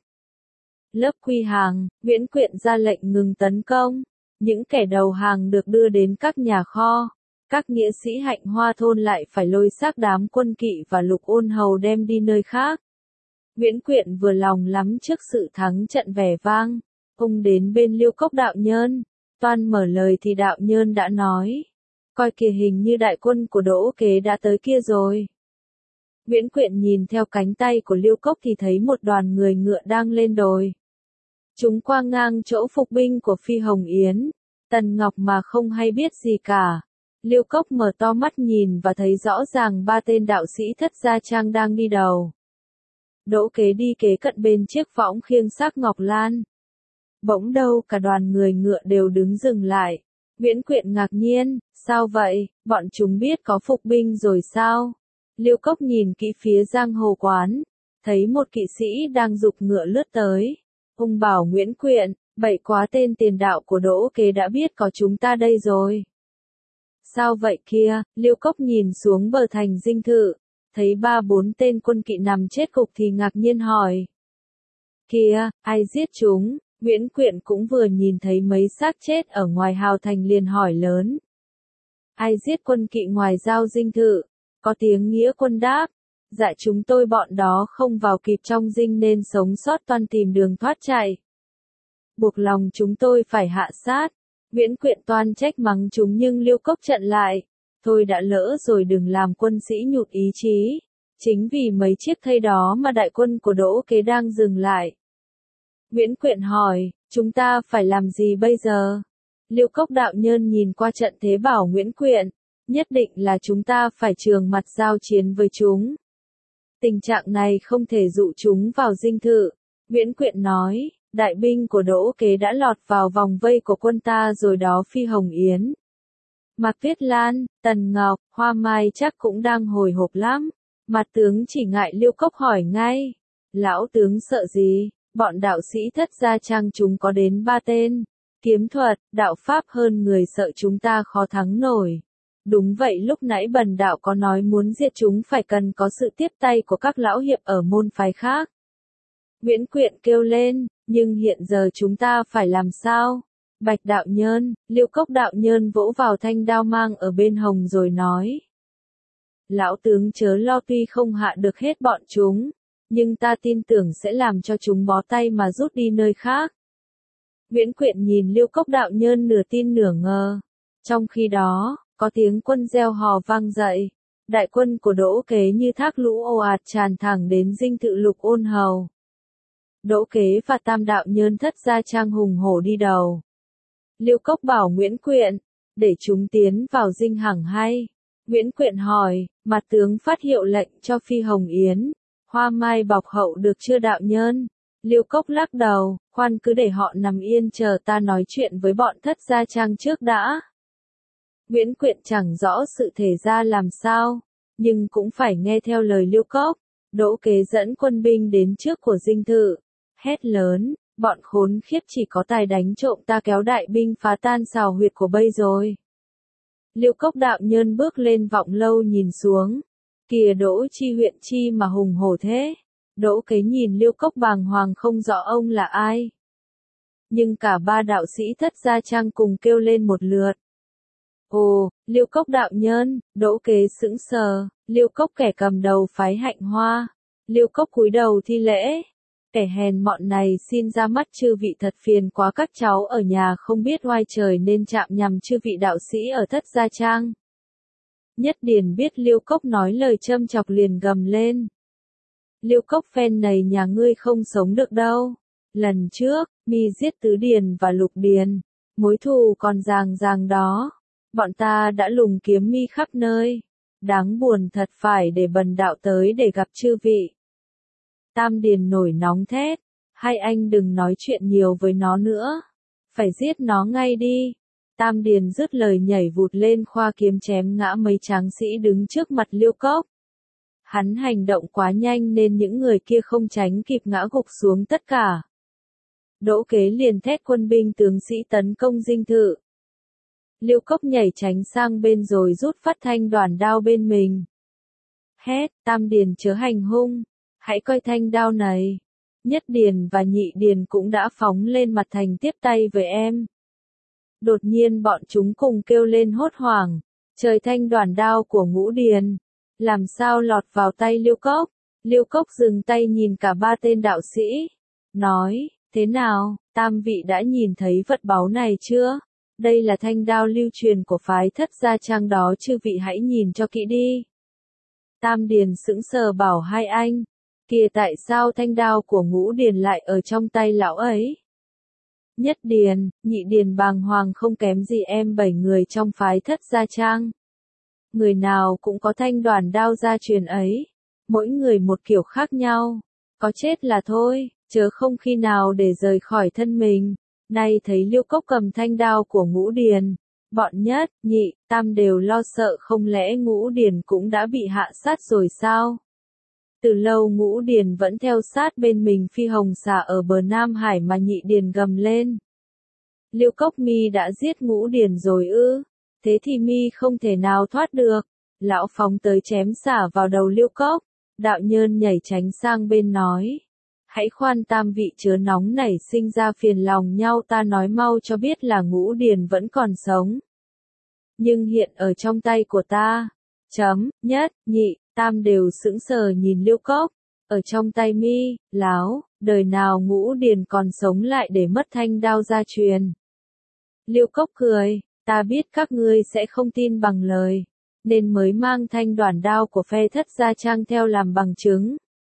Speaker 1: Lớp quy hàng, Nguyễn Quyện ra lệnh ngừng tấn công, những kẻ đầu hàng được đưa đến các nhà kho, các nghĩa sĩ Hạnh Hoa thôn lại phải lôi xác đám quân kỵ và Lục Ôn Hầu đem đi nơi khác. Nguyễn Quyện vừa lòng lắm trước sự thắng trận vẻ vang, ông đến bên Liêu Cốc đạo nhân, Toan mở lời thì đạo nhân đã nói. Coi kìa, hình như đại quân của Đỗ Kế đã tới kia rồi. Nguyễn Quyện nhìn theo cánh tay của Liêu Cốc thì thấy một đoàn người ngựa đang lên đồi. Chúng qua ngang chỗ phục binh của Phi Hồng Yến. Tần Ngọc mà không hay biết gì cả. Liêu Cốc mở to mắt nhìn và thấy rõ ràng ba tên đạo sĩ Thất Gia Trang đang đi đầu. Đỗ Kế đi kế cận bên chiếc võng khiêng xác Ngọc Lan. Bỗng đâu cả đoàn người ngựa đều đứng dừng lại. Nguyễn Quyện ngạc nhiên, sao vậy, bọn chúng biết có phục binh rồi sao? Liêu Cốc nhìn kỹ phía giang hồ quán, thấy một kỵ sĩ đang giục ngựa lướt tới. Ông bảo Nguyễn Quyện, bậy quá, tên tiền đạo của Đỗ Kế đã biết có chúng ta đây rồi. Sao vậy kia? Liêu Cốc nhìn xuống bờ thành dinh thự, thấy ba bốn tên quân kỵ nằm chết cục thì ngạc nhiên hỏi. Kìa, ai giết chúng? Nguyễn Quyện cũng vừa nhìn thấy mấy xác chết ở ngoài hào thành liền hỏi lớn. Ai giết quân kỵ ngoài giao dinh thự? Có tiếng nghĩa quân đáp. Dạ chúng tôi bọn đó không vào kịp trong dinh nên sống sót toan tìm đường thoát chạy. Buộc lòng chúng tôi phải hạ sát. Nguyễn Quyện toan trách mắng chúng nhưng Liêu Cốc chặn lại. Thôi đã lỡ rồi, đừng làm quân sĩ nhụt ý chí. Chính vì mấy chiếc thây đó mà đại quân của Đỗ Kế đang dừng lại. Nguyễn Quyện hỏi, chúng ta phải làm gì bây giờ? Liêu Cốc đạo nhân nhìn qua trận thế bảo Nguyễn Quyện, nhất định là chúng ta phải trường mặt giao chiến với chúng. Tình trạng này không thể dụ chúng vào dinh thự. Nguyễn Quyện nói, đại binh của Đỗ Kế đã lọt vào vòng vây của quân ta rồi đó. Phi Hồng Yến, Mạc Tuyết Lan, Tần Ngọc, Hoa Mai chắc cũng đang hồi hộp lắm. Mặt tướng chỉ ngại. Liêu Cốc hỏi ngay, lão tướng sợ gì? Bọn đạo sĩ Thất Gia Trang chúng có đến ba tên, kiếm thuật, đạo pháp hơn người, sợ chúng ta khó thắng nổi. Đúng vậy, lúc nãy Bần đạo có nói muốn diệt chúng phải cần có sự tiếp tay của các lão hiệp ở môn phái khác. Nguyễn Quyện kêu lên, nhưng hiện giờ chúng ta phải làm sao? Bạch đạo nhân, Liêu Cốc đạo nhân vỗ vào thanh đao mang ở bên hông rồi nói. Lão tướng chớ lo, tuy không hạ được hết bọn chúng, nhưng ta tin tưởng sẽ làm cho chúng bó tay mà rút đi nơi khác. Nguyễn Quyện nhìn Liêu Cốc đạo nhân nửa tin nửa ngờ. Trong khi đó, có tiếng quân reo hò vang dậy. Đại quân của Đỗ Kế như thác lũ ồ ạt tràn thẳng đến dinh thự Lục Ôn Hầu. Đỗ Kế và Tam đạo nhân Thất Gia Trang hùng hổ đi đầu. Liêu Cốc bảo Nguyễn Quyện, để chúng tiến vào dinh hẳn hay? Nguyễn Quyện hỏi, mặt tướng phát hiệu lệnh cho Phi Hồng Yến, Hoa Mai bọc hậu được chưa đạo nhân? Liêu Cốc lắc đầu, khoan cứ để họ nằm yên chờ ta nói chuyện với bọn Thất Gia Trang trước đã. Nguyễn Quyện chẳng rõ sự thể ra làm sao, nhưng cũng phải nghe theo lời Liêu Cốc. Đỗ Kế dẫn quân binh đến trước của dinh thự, hét lớn, bọn khốn khiếp chỉ có tài đánh trộm, ta kéo đại binh phá tan sào huyệt của bây rồi. Liêu Cốc đạo nhân bước lên vọng lâu nhìn xuống, kìa Đỗ Chi huyện chi mà hùng hổ thế. Đỗ Kế nhìn Liêu Cốc bàng hoàng không rõ ông là ai. Nhưng cả ba đạo sĩ Thất Gia Trang cùng kêu lên một lượt. Ồ, Liêu Cốc đạo nhân, Đỗ Kế sững sờ, Liêu Cốc kẻ cầm đầu phái Hạnh Hoa. Liêu Cốc cúi đầu thi lễ. Kẻ hèn mọn này xin ra mắt chư vị, thật phiền quá, các cháu ở nhà không biết oai trời nên chạm nhằm chư vị đạo sĩ ở Thất Gia Trang. Nhất Điền biết Liêu Cốc nói lời châm chọc liền gầm lên. Liêu Cốc phen này nhà ngươi không sống được đâu. Lần trước, mi giết Tứ Điền và Lục Điền, mối thù còn ràng ràng đó. Bọn ta đã lùng kiếm mi khắp nơi. Đáng buồn thật, phải để bần đạo tới để gặp chư vị. Tam Điền nổi nóng thét, hai anh đừng nói chuyện nhiều với nó nữa. Phải giết nó ngay đi. Tam Điền dứt lời nhảy vụt lên khoa kiếm chém ngã mấy tráng sĩ đứng trước mặt Liêu Cốc. Hắn hành động quá nhanh nên những người kia không tránh kịp ngã gục xuống tất cả. Đỗ Kế liền thét quân binh tướng sĩ tấn công dinh thự. Liêu Cốc nhảy tránh sang bên rồi rút phát thanh đoàn đao bên mình. Hét, Tam Điền chớ hành hung, hãy coi thanh đao này. Nhất Điền và Nhị Điền cũng đã phóng lên mặt thành tiếp tay với em. Đột nhiên bọn chúng cùng kêu lên hốt hoảng, trời, thanh đoàn đao của Ngũ Điền, làm sao lọt vào tay Liêu Cốc? Liêu Cốc dừng tay nhìn cả ba tên đạo sĩ, nói, thế nào, tam vị đã nhìn thấy vật báu này chưa? Đây là thanh đao lưu truyền của phái Thất Gia Trang đó, chư vị hãy nhìn cho kỹ đi. Tam Điền sững sờ bảo hai anh, kìa tại sao thanh đao của Ngũ Điền lại ở trong tay lão ấy? Nhất Điền, Nhị Điền bàng hoàng không kém gì em bảy người trong phái Thất Gia Trang. Người nào cũng có thanh đoàn đao gia truyền ấy, mỗi người một kiểu khác nhau, có chết là thôi, chớ không khi nào để rời khỏi thân mình. Nay thấy Liêu Cốc cầm thanh đao của Ngũ Điền, bọn Nhất, Nhị, Tam đều lo sợ, không lẽ Ngũ Điền cũng đã bị hạ sát rồi sao? Từ lâu Ngũ Điền vẫn theo sát bên mình Phi Hồng Xà ở bờ Nam Hải mà Nhị Điền gầm lên. Liêu Cốc mi đã giết Ngũ Điền rồi ư? Thế thì mi không thể nào thoát được. Lão phóng tới chém xả vào đầu Liêu Cốc. Đạo Nhơn nhảy tránh sang bên nói. Hãy khoan tam vị chớ nóng nảy sinh ra phiền lòng nhau, ta nói mau cho biết là Ngũ Điền vẫn còn sống. Nhưng hiện ở trong tay của ta. Chấm, Nhất, Nhị, Tam đều sững sờ nhìn Liêu Cốc. Ở trong tay mi, láo, đời nào Ngũ Điền còn sống lại để mất thanh đao gia truyền. Liêu Cốc cười, ta biết các ngươi sẽ không tin bằng lời, nên mới mang thanh đoản đao của phe Thất Gia Trang theo làm bằng chứng.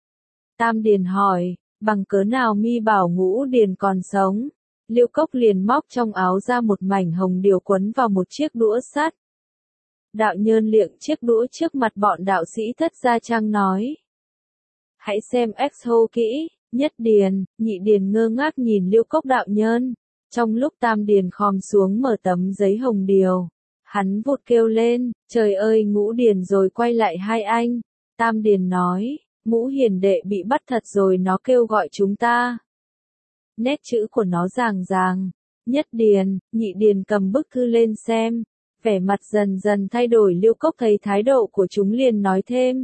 Speaker 1: Tam Điền hỏi, bằng cớ nào mi bảo Ngũ Điền còn sống? Liêu Cốc liền móc trong áo ra một mảnh hồng điều quấn vào một chiếc đũa sắt. Đạo Nhơn liệng chiếc đũa trước mặt bọn đạo sĩ Thất Gia Trang nói. Hãy xem exo kỹ. Nhất Điền, Nhị Điền ngơ ngác nhìn Liêu Cốc. Đạo Nhơn. Trong lúc Tam Điền khom xuống mở tấm giấy hồng điều, hắn vụt kêu lên, trời ơi Ngũ Điền rồi quay lại hai anh. Tam Điền nói, Ngũ Hiền đệ bị bắt thật rồi, nó kêu gọi chúng ta. Nét chữ của nó ràng ràng. Nhất Điền, Nhị Điền cầm bức thư lên xem, vẻ mặt dần dần thay đổi. Liêu Cốc thấy thái độ của chúng liền nói thêm.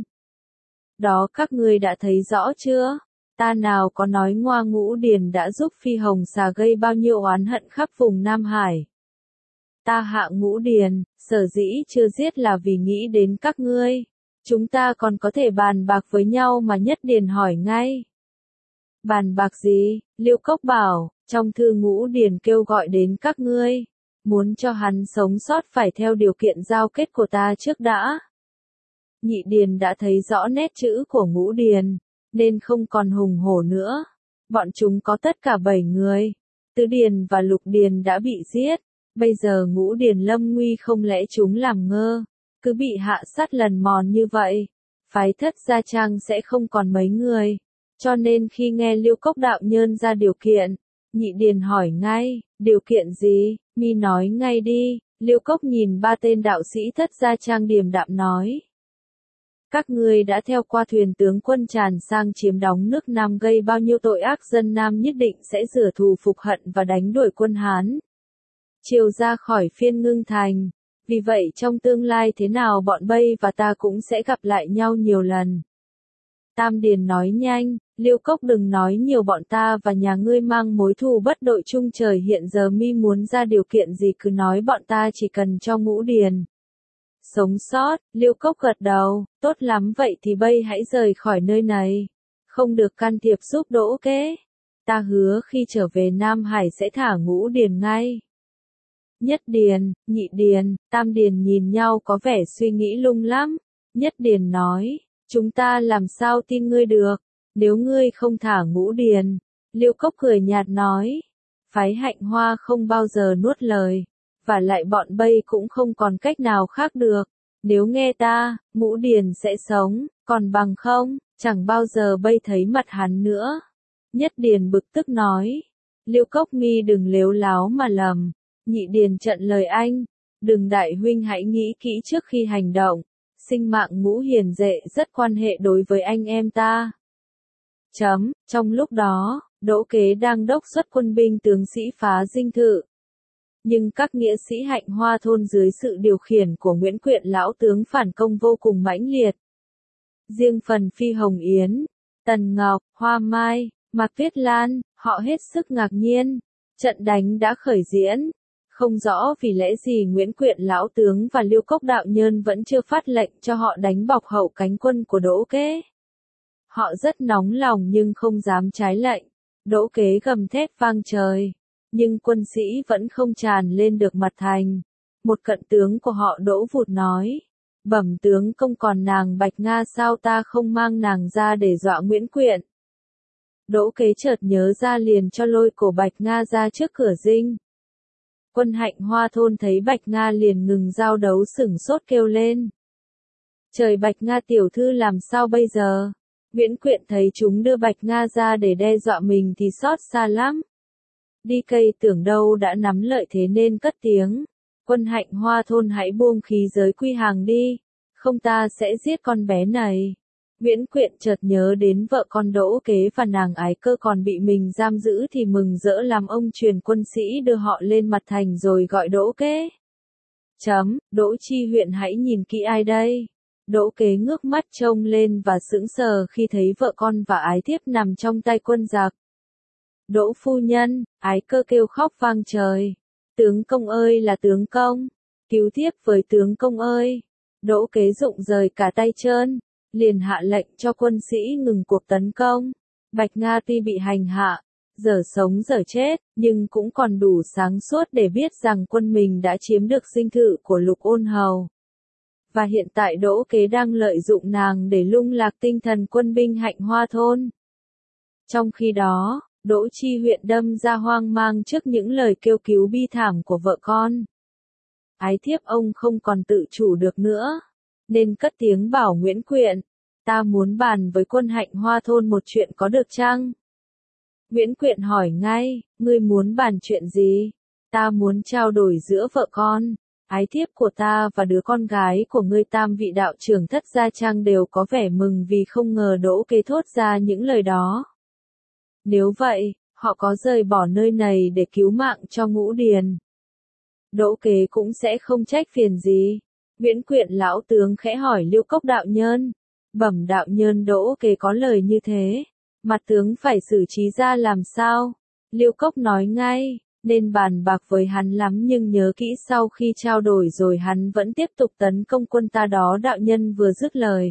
Speaker 1: Đó các ngươi đã thấy rõ chưa? Ta nào có nói ngoa Ngũ Điền đã giúp Phi Hồng Xà gây bao nhiêu oán hận khắp vùng Nam Hải. Ta hạ Ngũ Điền, sở dĩ chưa giết là vì nghĩ đến các ngươi. Chúng ta còn có thể bàn bạc với nhau mà. Nhất Điền hỏi ngay. Bàn bạc gì? Liêu Cốc bảo, trong thư Ngũ Điền kêu gọi đến các ngươi. Muốn cho hắn sống sót phải theo điều kiện giao kết của ta trước đã. Nhị Điền đã thấy rõ nét chữ của Ngũ Điền, nên không còn hùng hổ nữa. Bọn chúng có tất cả bảy người. Tứ Điền và Lục Điền đã bị giết. Bây giờ Ngũ Điền lâm nguy, không lẽ chúng làm ngơ, cứ bị hạ sát lần mòn như vậy. Phái Thất Gia Trang sẽ không còn mấy người. Cho nên khi nghe Liêu Cốc đạo Nhơn ra điều kiện, Nhị Điền hỏi ngay, điều kiện gì? Mi nói ngay đi. Liêu Cốc nhìn ba tên đạo sĩ Thất Gia Trang điềm đạm nói. Các ngươi đã theo qua thuyền tướng quân tràn sang chiếm đóng nước Nam, gây bao nhiêu tội ác, dân Nam nhất định sẽ rửa thù phục hận và đánh đuổi quân Hán triều ra khỏi Phiên Ngưng Thành. Vì vậy trong tương lai thế nào bọn Bây và ta cũng sẽ gặp lại nhau nhiều lần. Tam Điền nói nhanh, Liêu Cốc đừng nói nhiều, bọn ta và nhà ngươi mang mối thù bất đội chung trời, hiện giờ mi muốn ra điều kiện gì cứ nói, bọn ta chỉ cần cho Ngũ Điền sống sót. Liêu Cốc gật đầu, tốt lắm, vậy thì bây hãy rời khỏi nơi này, không được can thiệp giúp Đỗ Kế. Ta hứa khi trở về Nam Hải sẽ thả Ngũ Điền ngay. Nhất Điền, Nhị Điền, Tam Điền nhìn nhau có vẻ suy nghĩ lung lắm. Nhất Điền nói, chúng ta làm sao tin ngươi được, nếu ngươi không thả Ngũ Điền. Liêu Cốc cười nhạt nói, phái Hạnh Hoa không bao giờ nuốt lời, và lại bọn Bây cũng không còn cách nào khác được. Nếu nghe ta, Ngũ Điền sẽ sống, còn bằng không, chẳng bao giờ Bây thấy mặt hắn nữa. Nhất Điền bực tức nói, Liêu Cốc mi đừng lếu láo mà lầm. Nhị Điền trận lời anh, đừng đại huynh hãy nghĩ kỹ trước khi hành động. Sinh mạng Ngũ Hiền đệ rất quan hệ đối với anh em ta. Chấm, trong lúc đó, Đỗ Kế đang đốc xuất quân binh tướng sĩ phá dinh thự. Nhưng các nghĩa sĩ Hạnh Hoa thôn dưới sự điều khiển của Nguyễn Quyện lão tướng phản công vô cùng mãnh liệt. Riêng phần Phi Hồng Yến, Tần Ngọc, Hoa Mai, Mạc Tuyết Lan, họ hết sức ngạc nhiên. Trận đánh đã khởi diễn. Không rõ vì lẽ gì Nguyễn Quyện lão tướng và Liêu Cốc đạo Nhơn vẫn chưa phát lệnh cho họ đánh bọc hậu cánh quân của Đỗ Kế. Họ rất nóng lòng nhưng không dám trái lệnh. Đỗ Kế gầm thét vang trời. nhưng quân sĩ vẫn không tràn lên được mặt thành. Một cận tướng của họ Đỗ vụt nói, bẩm tướng công còn nàng Bạch Nga sao ta không mang nàng ra để dọa Nguyễn Quyện. Đỗ Kế chợt nhớ ra liền cho lôi cổ Bạch Nga ra trước cửa dinh. Quân Hạnh Hoa thôn thấy Bạch Nga liền ngừng giao đấu sửng sốt kêu lên. Trời, Bạch Nga tiểu thư làm sao bây giờ? Nguyễn Quyện thấy chúng đưa Bạch Nga ra để đe dọa mình thì xót xa lắm. Đi cây tưởng đâu đã nắm lợi thế nên cất tiếng. Quân Hạnh Hoa thôn hãy buông khí giới quy hàng đi, không ta sẽ giết con bé này. Nguyễn Quyện chợt nhớ đến vợ con Đỗ Kế và nàng Ái Cơ còn bị mình giam giữ thì mừng rỡ làm ông truyền quân sĩ đưa họ lên mặt thành rồi gọi Đỗ Kế. Chấm, Đỗ Chi huyện hãy nhìn kỹ ai đây? Đỗ Kế ngước mắt trông lên và sững sờ khi thấy vợ con và ái thiếp nằm trong tay quân giặc. Đỗ phu nhân, Ái Cơ kêu khóc vang trời. Tướng công ơi là tướng công, cứu thiếp với tướng công ơi. Đỗ Kế rụng rời cả tay trơn, liền hạ lệnh cho quân sĩ ngừng cuộc tấn công. Bạch Nga tuy bị hành hạ, giờ sống giờ chết, nhưng cũng còn đủ sáng suốt để biết rằng quân mình đã chiếm được dinh thự của Lục Ôn Hầu. Và hiện tại Đỗ Kế đang lợi dụng nàng để lung lạc tinh thần quân binh Hạnh Hoa thôn. Trong khi đó, Đỗ Chi huyện đâm ra hoang mang trước những lời kêu cứu bi thảm của vợ con. Ái thiếp ông không còn tự chủ được nữa, nên cất tiếng bảo Nguyễn Quyện, ta muốn bàn với quân Hạnh Hoa thôn một chuyện có được chăng? Nguyễn Quyện hỏi ngay, ngươi muốn bàn chuyện gì? Ta muốn trao đổi giữa vợ con, ái thiếp của ta và đứa con gái của ngươi tam vị đạo trưởng Thất Gia Trang đều có vẻ mừng vì không ngờ Đỗ Kế thốt ra những lời đó. Nếu vậy, họ có rời bỏ nơi này để cứu mạng cho Ngũ Điền. Đỗ Kế cũng sẽ không trách phiền gì. Nguyễn Quyện lão tướng khẽ hỏi Liêu Cốc đạo nhân. Bẩm đạo nhân, Đỗ Kế có lời như thế, mặt tướng phải xử trí ra làm sao? Liêu Cốc nói ngay, nên bàn bạc với hắn lắm nhưng nhớ kỹ sau khi trao đổi rồi hắn vẫn tiếp tục tấn công quân ta đó. Đạo nhân vừa dứt lời,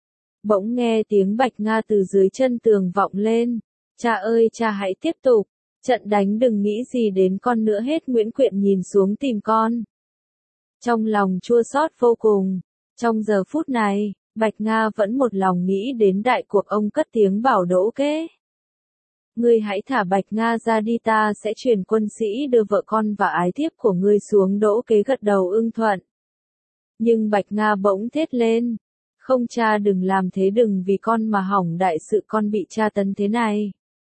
Speaker 1: bỗng nghe tiếng Bạch Nga từ dưới chân tường vọng lên. Cha ơi cha hãy tiếp tục, trận đánh đừng nghĩ gì đến con nữa hết. Nguyễn Quyện nhìn xuống tìm con, trong lòng chua xót vô cùng. Trong giờ phút này, Bạch Nga vẫn một lòng nghĩ đến đại cuộc. Ông cất tiếng bảo Đỗ Kế, ngươi hãy thả Bạch Nga ra đi, ta sẽ truyền quân sĩ đưa vợ con và ái thiếp của ngươi xuống. Đỗ Kế gật đầu ưng thuận. Nhưng Bạch Nga bỗng thét lên, không cha đừng làm thế, đừng vì con mà hỏng đại sự con bị tra tấn thế này.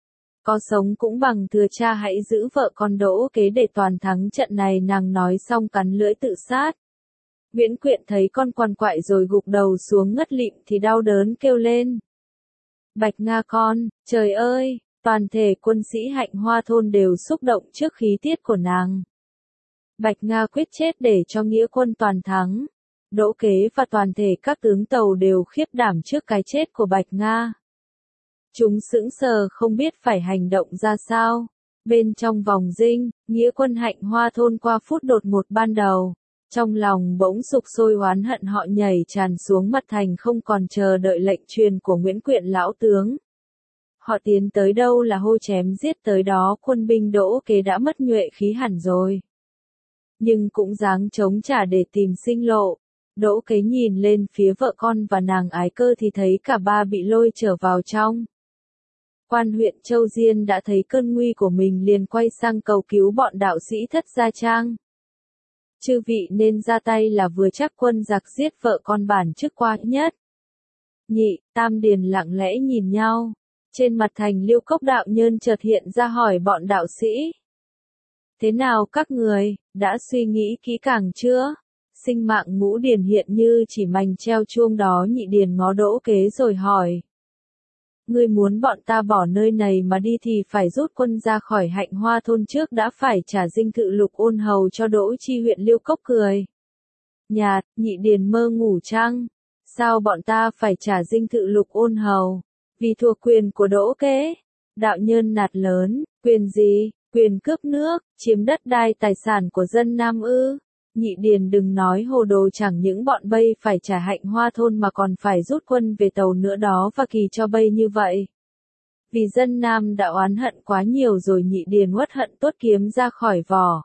Speaker 1: Có sống cũng bằng thừa, cha hãy giữ vợ con Đỗ Kế để toàn thắng trận này. Nàng nói xong cắn lưỡi tự sát. Nguyễn Quyện thấy con quằn quại rồi gục đầu xuống ngất lịm thì đau đớn kêu lên. Bạch Nga con, trời ơi, toàn thể quân sĩ Hạnh Hoa thôn đều xúc động trước khí tiết của nàng. Bạch Nga quyết chết để cho nghĩa quân toàn thắng. Đỗ Kế và toàn thể các tướng tàu đều khiếp đảm trước cái chết của Bạch Nga. Chúng sững sờ không biết phải hành động ra sao. Bên trong vòng dinh, nghĩa quân Hạnh Hoa thôn qua phút đột ngột ban đầu, trong lòng bỗng sục sôi oán hận, họ nhảy tràn xuống mặt thành không còn chờ đợi lệnh truyền của Nguyễn Quyện lão tướng. Họ tiến tới đâu là hô chém giết tới đó. Quân binh Đỗ Kế đã mất nhuệ khí hẳn rồi, nhưng cũng dáng chống trả để tìm sinh lộ. Đỗ Kế nhìn lên phía vợ con và nàng Ái Cơ thì thấy cả ba bị lôi trở vào trong. Quan huyện Châu Diên đã thấy cơn nguy của mình liền quay sang cầu cứu bọn đạo sĩ Thất Gia Trang. Chư vị nên ra tay là vừa chắc quân giặc giết vợ con bản chức qua nhất. Nhị, Tam Điền lặng lẽ nhìn nhau. Trên mặt thành Liêu Cốc đạo nhân chợt hiện ra hỏi bọn đạo sĩ. Thế nào các người, đã suy nghĩ kỹ càng chưa? Sinh mạng Ngũ Điền hiện như chỉ mành treo chuông đó. Nhị Điền ngó Đỗ Kế rồi hỏi. Ngươi muốn bọn ta bỏ nơi này mà đi thì phải rút quân ra khỏi Hạnh Hoa thôn trước đã, phải trả dinh thự Lục Ôn Hầu cho Đỗ Chi huyện. Liêu Cốc cười nhạt, Nhị Điền mơ ngủ chăng? Sao bọn ta phải trả dinh thự Lục Ôn Hầu? Vì thuộc quyền của Đỗ Kế. Đạo nhân nạt lớn, quyền gì? Quyền cướp nước, chiếm đất đai tài sản của dân Nam ư? Nhị Điền đừng nói hồ đồ, chẳng những bọn bây phải trả Hạnh Hoa thôn mà còn phải rút quân về tàu nữa đó, và kỳ cho bây như vậy. Vì dân Nam đã oán hận quá nhiều rồi, Nhị Điền uất hận tuốt kiếm ra khỏi vỏ.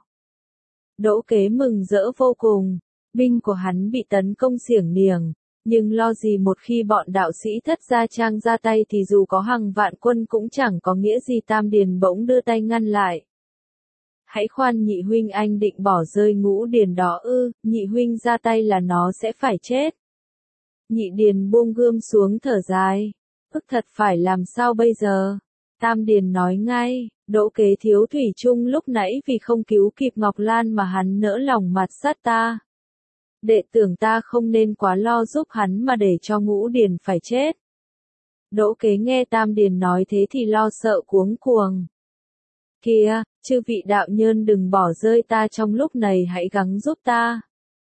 Speaker 1: Đỗ Kế mừng rỡ vô cùng, binh của hắn bị tấn công xiểng niềng, nhưng lo gì một khi bọn đạo sĩ Thất Gia Trang ra tay thì dù có hàng vạn quân cũng chẳng có nghĩa gì. Tam Điền bỗng đưa tay ngăn lại. Hãy khoan nhị huynh, anh định bỏ rơi Ngũ Điền đó ư? Nhị huynh ra tay là nó sẽ phải chết. Nhị Điền buông gươm xuống thở dài. Ức thật phải làm sao bây giờ? Tam Điền nói ngay, Đỗ Kế thiếu thủy chung lúc nãy vì không cứu kịp Ngọc Lan mà hắn nỡ lòng mặt sát ta. Đệ tưởng ta không nên quá lo giúp hắn mà để cho Ngũ Điền phải chết. Đỗ Kế nghe Tam Điền nói thế thì lo sợ cuống cuồng. Kìa, chư vị đạo nhân đừng bỏ rơi ta trong lúc này, hãy gắng giúp ta.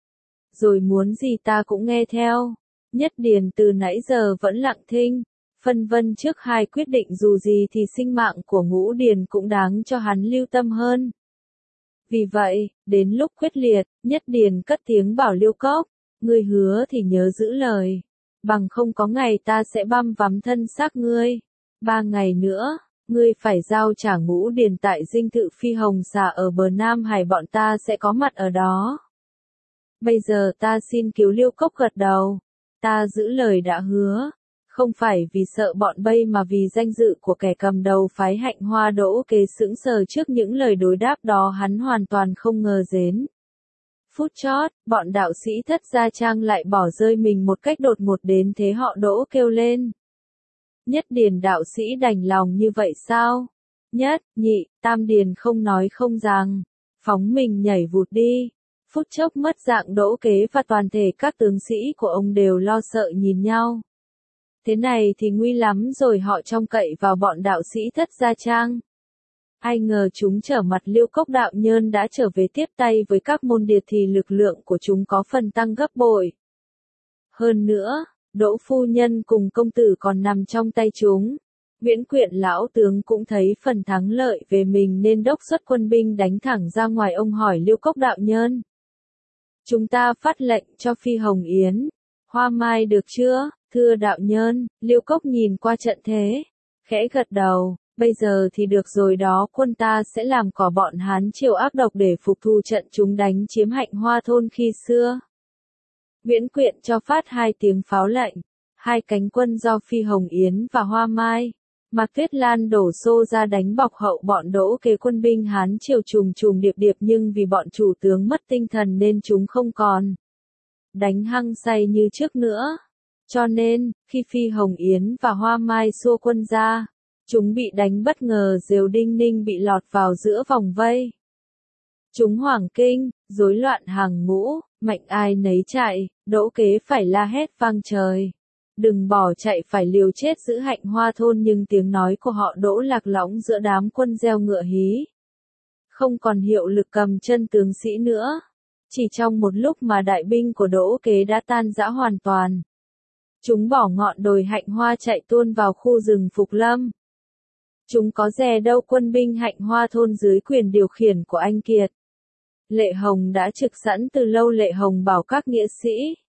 Speaker 1: Rồi muốn gì ta cũng nghe theo. Nhất Điền từ nãy giờ vẫn lặng thinh, phân vân trước hai quyết định, dù gì thì sinh mạng của Ngũ Điền cũng đáng cho hắn lưu tâm hơn. Vì vậy, đến lúc quyết liệt, Nhất Điền cất tiếng bảo Liêu Cốc, ngươi hứa thì nhớ giữ lời, bằng không có ngày ta sẽ băm vắm thân xác ngươi. Ba ngày nữa, ngươi phải giao trả Ngũ Điền tại dinh thự Phi Hồng Xà ở bờ Nam Hải, bọn ta sẽ có mặt ở đó. Bây giờ ta xin cứu. Liêu Cốc gật đầu, ta giữ lời đã hứa. Không phải vì sợ bọn Bây mà vì danh dự của kẻ cầm đầu phái Hạnh Hoa. Đỗ Kế sững sờ trước những lời đối đáp đó, hắn hoàn toàn không ngờ đến. Phút chót, bọn đạo sĩ Thất Gia Trang lại bỏ rơi mình một cách đột ngột đến thế. Họ Đỗ kêu lên. Nhất Điền đạo sĩ đành lòng như vậy sao? Nhất, Nhị, Tam Điền không nói không rằng, phóng mình nhảy vụt đi. Phút chốc mất dạng, Đỗ Kế và toàn thể các tướng sĩ của ông đều lo sợ nhìn nhau. Thế này thì nguy lắm rồi, họ trông cậy vào bọn đạo sĩ Thất Gia Trang. Ai ngờ chúng trở mặt. Liêu Cốc đạo nhân đã trở về tiếp tay với các môn điệt thì lực lượng của chúng có phần tăng gấp bội. Hơn nữa, Đỗ phu nhân cùng công tử còn nằm trong tay chúng. Viễn Quyện lão tướng cũng thấy phần thắng lợi về mình nên đốc xuất quân binh đánh thẳng ra ngoài. Ông hỏi Liêu Cốc đạo nhân, chúng ta phát lệnh cho Phi Hồng Yến, Hoa Mai được chưa? Thưa đạo nhân. Liêu Cốc nhìn qua trận thế, khẽ gật đầu, bây giờ thì được rồi đó. Quân ta sẽ làm cỏ bọn Hán Triều ác độc để phục thù trận chúng đánh chiếm Hạnh Hoa thôn khi xưa. Viễn Quyện cho phát hai tiếng pháo lệnh, hai cánh quân do Phi Hồng Yến và Hoa Mai, Mạc Tuyết Lan đổ xô ra đánh bọc hậu bọn Đỗ Kế. Quân binh Hán Triều trùng trùng điệp điệp, nhưng vì bọn chủ tướng mất tinh thần nên chúng không còn đánh hăng say như trước nữa. Cho nên, khi Phi Hồng Yến và Hoa Mai xua quân ra, chúng bị đánh bất ngờ. Diều Đinh Ninh bị lọt vào giữa vòng vây. Chúng hoảng kinh, rối loạn hàng ngũ, mạnh ai nấy chạy. Đỗ Kế phải la hét vang trời, đừng bỏ chạy, phải liều chết giữ Hạnh Hoa thôn. Nhưng tiếng nói của họ Đỗ lạc lõng giữa đám quân gieo ngựa hí, không còn hiệu lực cầm chân tướng sĩ nữa. Chỉ trong một lúc mà đại binh của Đỗ Kế đã tan rã hoàn toàn. Chúng bỏ ngọn đồi Hạnh Hoa chạy tuôn vào khu rừng Phục Lâm. Chúng có dè đâu quân binh Hạnh Hoa thôn dưới quyền điều khiển của anh Kiệt. Lệ Hồng đã trực sẵn từ lâu. Lệ Hồng bảo các nghĩa sĩ,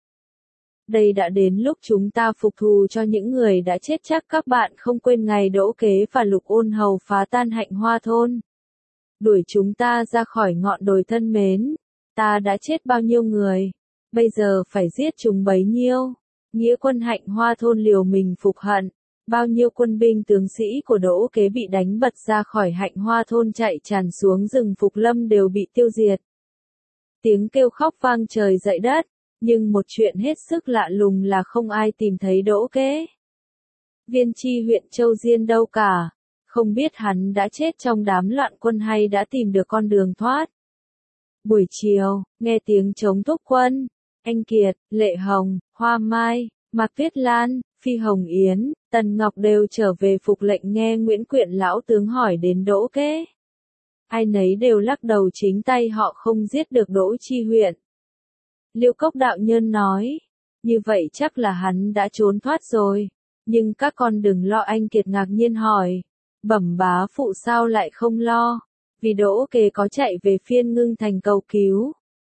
Speaker 1: đây đã đến lúc chúng ta phục thù cho những người đã chết. Chắc các bạn không quên ngày Đỗ Kế và Lục Ôn Hầu phá tan Hạnh Hoa thôn, đuổi chúng ta ra khỏi ngọn đồi thân mến. Ta đã chết bao nhiêu người, bây giờ phải giết chúng bấy nhiêu. Nghĩa quân Hạnh Hoa thôn liều mình phục hận, bao nhiêu quân binh tướng sĩ của Đỗ Kế bị đánh bật ra khỏi Hạnh Hoa thôn chạy tràn xuống rừng Phục Lâm đều bị tiêu diệt. Tiếng kêu khóc vang trời dậy đất, nhưng một chuyện hết sức lạ lùng là không ai tìm thấy Đỗ Kế. Viên Chi huyện Châu Diên đâu cả, không biết hắn đã chết trong đám loạn quân hay đã tìm được con đường thoát. Buổi chiều, nghe tiếng trống thúc quân, anh Kiệt, Lệ Hồng, Hoa Mai, Mạc Tuyết Lan, Phi Hồng Yến, Tần Ngọc đều trở về phục lệnh. Nghe Nguyễn Quyện lão tướng hỏi đến Đỗ Kế, ai nấy đều lắc đầu, chính tay họ không giết được Đỗ Chi huyện. Liêu Cốc đạo nhân nói, như vậy chắc là hắn đã trốn thoát rồi. Nhưng các con đừng lo. Anh Kiệt ngạc nhiên hỏi, bẩm bá phụ sao lại không lo? Vì Đỗ Kế có chạy về Phiên Ngưng Thành cầu cứu,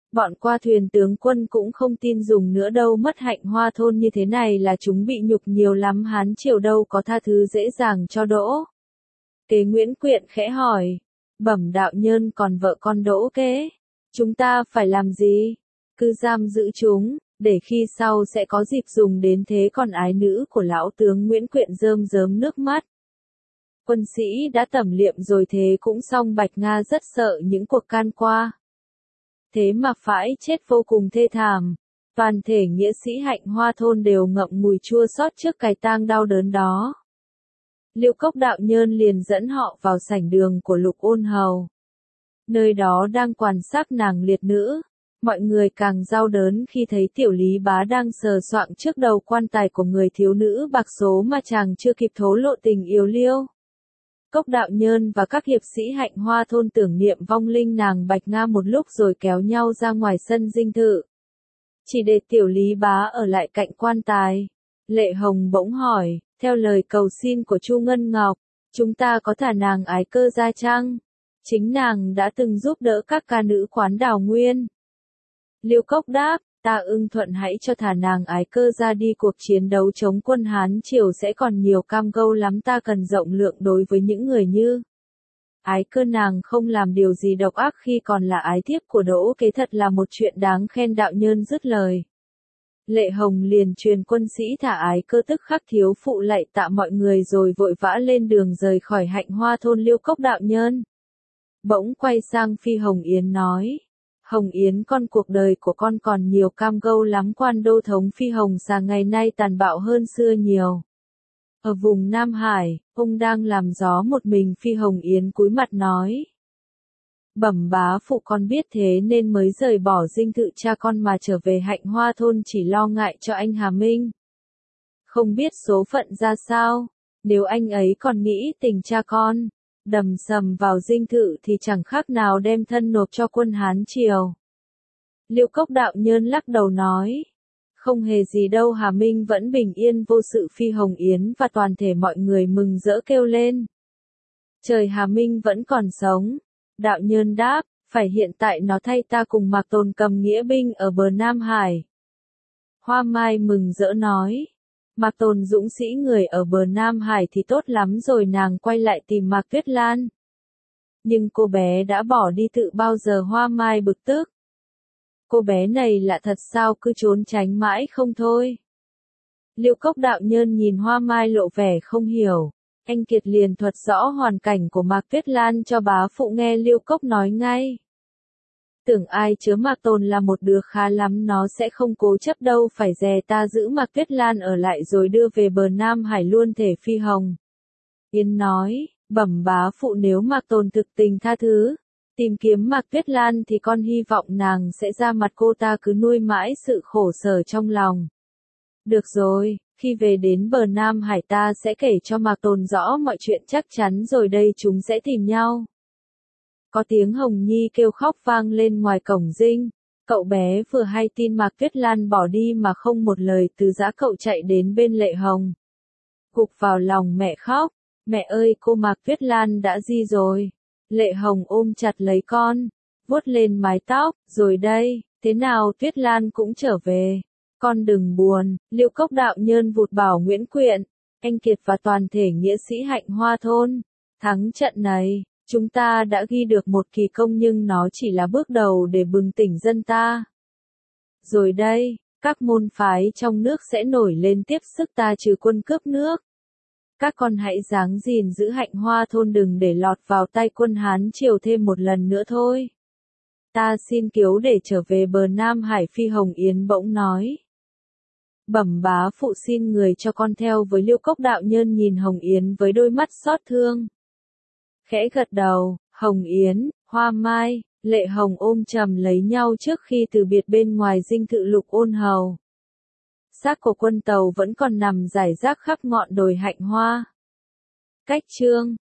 Speaker 1: Bọn qua thuyền tướng quân cũng không tin dùng nữa đâu, mất hạnh hoa thôn như thế này là chúng bị nhục nhiều lắm, Hán triều đâu có tha thứ dễ dàng cho Đỗ. Kế Nguyễn Quyện khẽ hỏi, bẩm đạo nhân còn vợ con Đỗ Kế, chúng ta phải làm gì? Cứ giam giữ chúng, để khi sau sẽ có dịp dùng đến, thế còn ái nữ của lão tướng Nguyễn Quyện rơm rớm nước mắt. Quân sĩ đã tẩm liệm rồi thế cũng xong, Bạch Nga rất sợ những cuộc can qua. Thế mà phải chết vô cùng thê thảm. Toàn thể nghĩa sĩ hạnh hoa thôn đều ngậm ngùi chua xót trước cái tang đau đớn đó. Liêu Cốc đạo nhân liền dẫn họ vào sảnh đường của Lục Ôn Hầu. Nơi đó đang quan sát nàng liệt nữ. Mọi người càng đau đớn khi thấy Tiểu Lý Bá đang sờ soạng trước đầu quan tài của người thiếu nữ bạc số mà chàng chưa kịp thổ lộ tình yêu Liêu. Cốc đạo nhân và các hiệp sĩ hạnh hoa thôn tưởng niệm vong linh nàng Bạch Nga một lúc rồi kéo nhau ra ngoài sân dinh thự. Chỉ để Tiểu Lý Bá ở lại cạnh quan tài. Lệ Hồng bỗng hỏi, theo lời cầu xin của Chu Ngân Ngọc, chúng ta có thả nàng Ái Cơ ra chăng? Chính nàng đã từng giúp đỡ các ca nữ quán Đào Nguyên. Liêu Cốc đáp, ta ưng thuận, hãy cho thả nàng Ái Cơ ra đi, cuộc chiến đấu chống quân Hán triều sẽ còn nhiều cam go lắm, ta cần rộng lượng đối với những người như Ái Cơ, nàng không làm điều gì độc ác khi còn là ái thiếp của Đỗ Kế, thật là một chuyện đáng khen. Đạo nhân dứt lời. Lệ Hồng liền truyền quân sĩ thả Ái Cơ, tức khắc thiếu phụ lạy tạ mọi người rồi vội vã lên đường rời khỏi hạnh hoa thôn. Liêu Cốc đạo nhân bỗng quay sang Phi Hồng Yến nói, Hồng Yến con, cuộc đời của con còn nhiều cam go lắm, quan đô thống Phi Hồng Xà ngày nay tàn bạo hơn xưa nhiều. Ở vùng Nam Hải, ông đang làm gió một mình. Phi Hồng Yến cúi mặt nói, bẩm bá phụ, con biết thế nên mới rời bỏ dinh thự cha con mà trở về hạnh hoa thôn, chỉ lo ngại cho anh Hà Minh. Không biết số phận ra sao, nếu anh ấy còn nghĩ tình cha con đầm sầm vào dinh thự thì chẳng khác nào đem thân nộp cho quân Hán triều. Liêu Cốc đạo nhân lắc đầu nói, không hề gì đâu, Hà Minh vẫn bình yên vô sự. Phi Hồng Yến và toàn thể mọi người mừng rỡ kêu lên, trời, Hà Minh vẫn còn sống. Đạo nhân đáp, phải, hiện tại nó thay ta cùng Mạc Tồn cầm nghĩa binh ở bờ Nam Hải. Hoa Mai mừng rỡ nói, Mạc Tồn dũng sĩ người ở bờ Nam Hải thì tốt lắm rồi. Nàng quay lại tìm Mạc Tuyết Lan. Nhưng cô bé đã bỏ đi tự bao giờ? Hoa Mai bực tức. Cô bé này lạ thật sao, cứ trốn tránh mãi không thôi. Liêu Cốc đạo nhân nhìn Hoa Mai lộ vẻ không hiểu. Anh Kiệt liền thuật rõ hoàn cảnh của Mạc Tuyết Lan cho bá phụ nghe. Liêu Cốc nói ngay, tưởng ai chớ, Mạc Tồn là một đứa khá lắm, nó sẽ không cố chấp đâu, phải dè ta giữ Mạc Tuyết Lan ở lại rồi đưa về bờ Nam Hải luôn. Thể Phi Hồng Yến nói, bẩm bá phụ, nếu Mạc Tồn thực tình tha thứ, tìm kiếm Mạc Tuyết Lan thì con hy vọng nàng sẽ ra mặt, cô ta cứ nuôi mãi sự khổ sở trong lòng. Được rồi, khi về đến bờ Nam Hải ta sẽ kể cho Mạc Tồn rõ mọi chuyện chắc chắn rồi đây chúng sẽ tìm nhau. Có tiếng Hồng Nhi kêu khóc vang lên ngoài cổng dinh. Cậu bé vừa hay tin Mạc Tuyết Lan bỏ đi mà không một lời từ giã, cậu chạy đến bên Lệ Hồng, gục vào lòng mẹ khóc. Mẹ ơi, cô Mạc Tuyết Lan đã đi rồi. Lệ Hồng ôm chặt lấy con, vuốt lên mái tóc, rồi đây, thế nào Tuyết Lan cũng trở về. Con đừng buồn. Liêu Cốc đạo nhân vụt bảo Nguyễn Quyện, anh Kiệt và toàn thể nghĩa sĩ hạnh hoa thôn. Thắng trận này, chúng ta đã ghi được một kỳ công, nhưng nó chỉ là bước đầu để bừng tỉnh dân ta. Rồi đây, các môn phái trong nước sẽ nổi lên tiếp sức ta trừ quân cướp nước. Các con hãy ráng gìn giữ hạnh hoa thôn, đừng để lọt vào tay quân Hán triều thêm một lần nữa thôi. Ta xin kiếu để trở về bờ Nam Hải. Phi Hồng Yến bỗng nói, bẩm bá phụ, xin người cho con theo với. Liêu Cốc đạo nhân nhìn Hồng Yến với đôi mắt xót thương. Khẽ gật đầu. Hồng Yến, Hoa Mai, Lệ Hồng ôm chầm lấy nhau trước khi từ biệt bên ngoài dinh thự Lục Ôn Hầu. Xác của quân tàu vẫn còn nằm rải rác khắp ngọn đồi hạnh hoa. Cách chương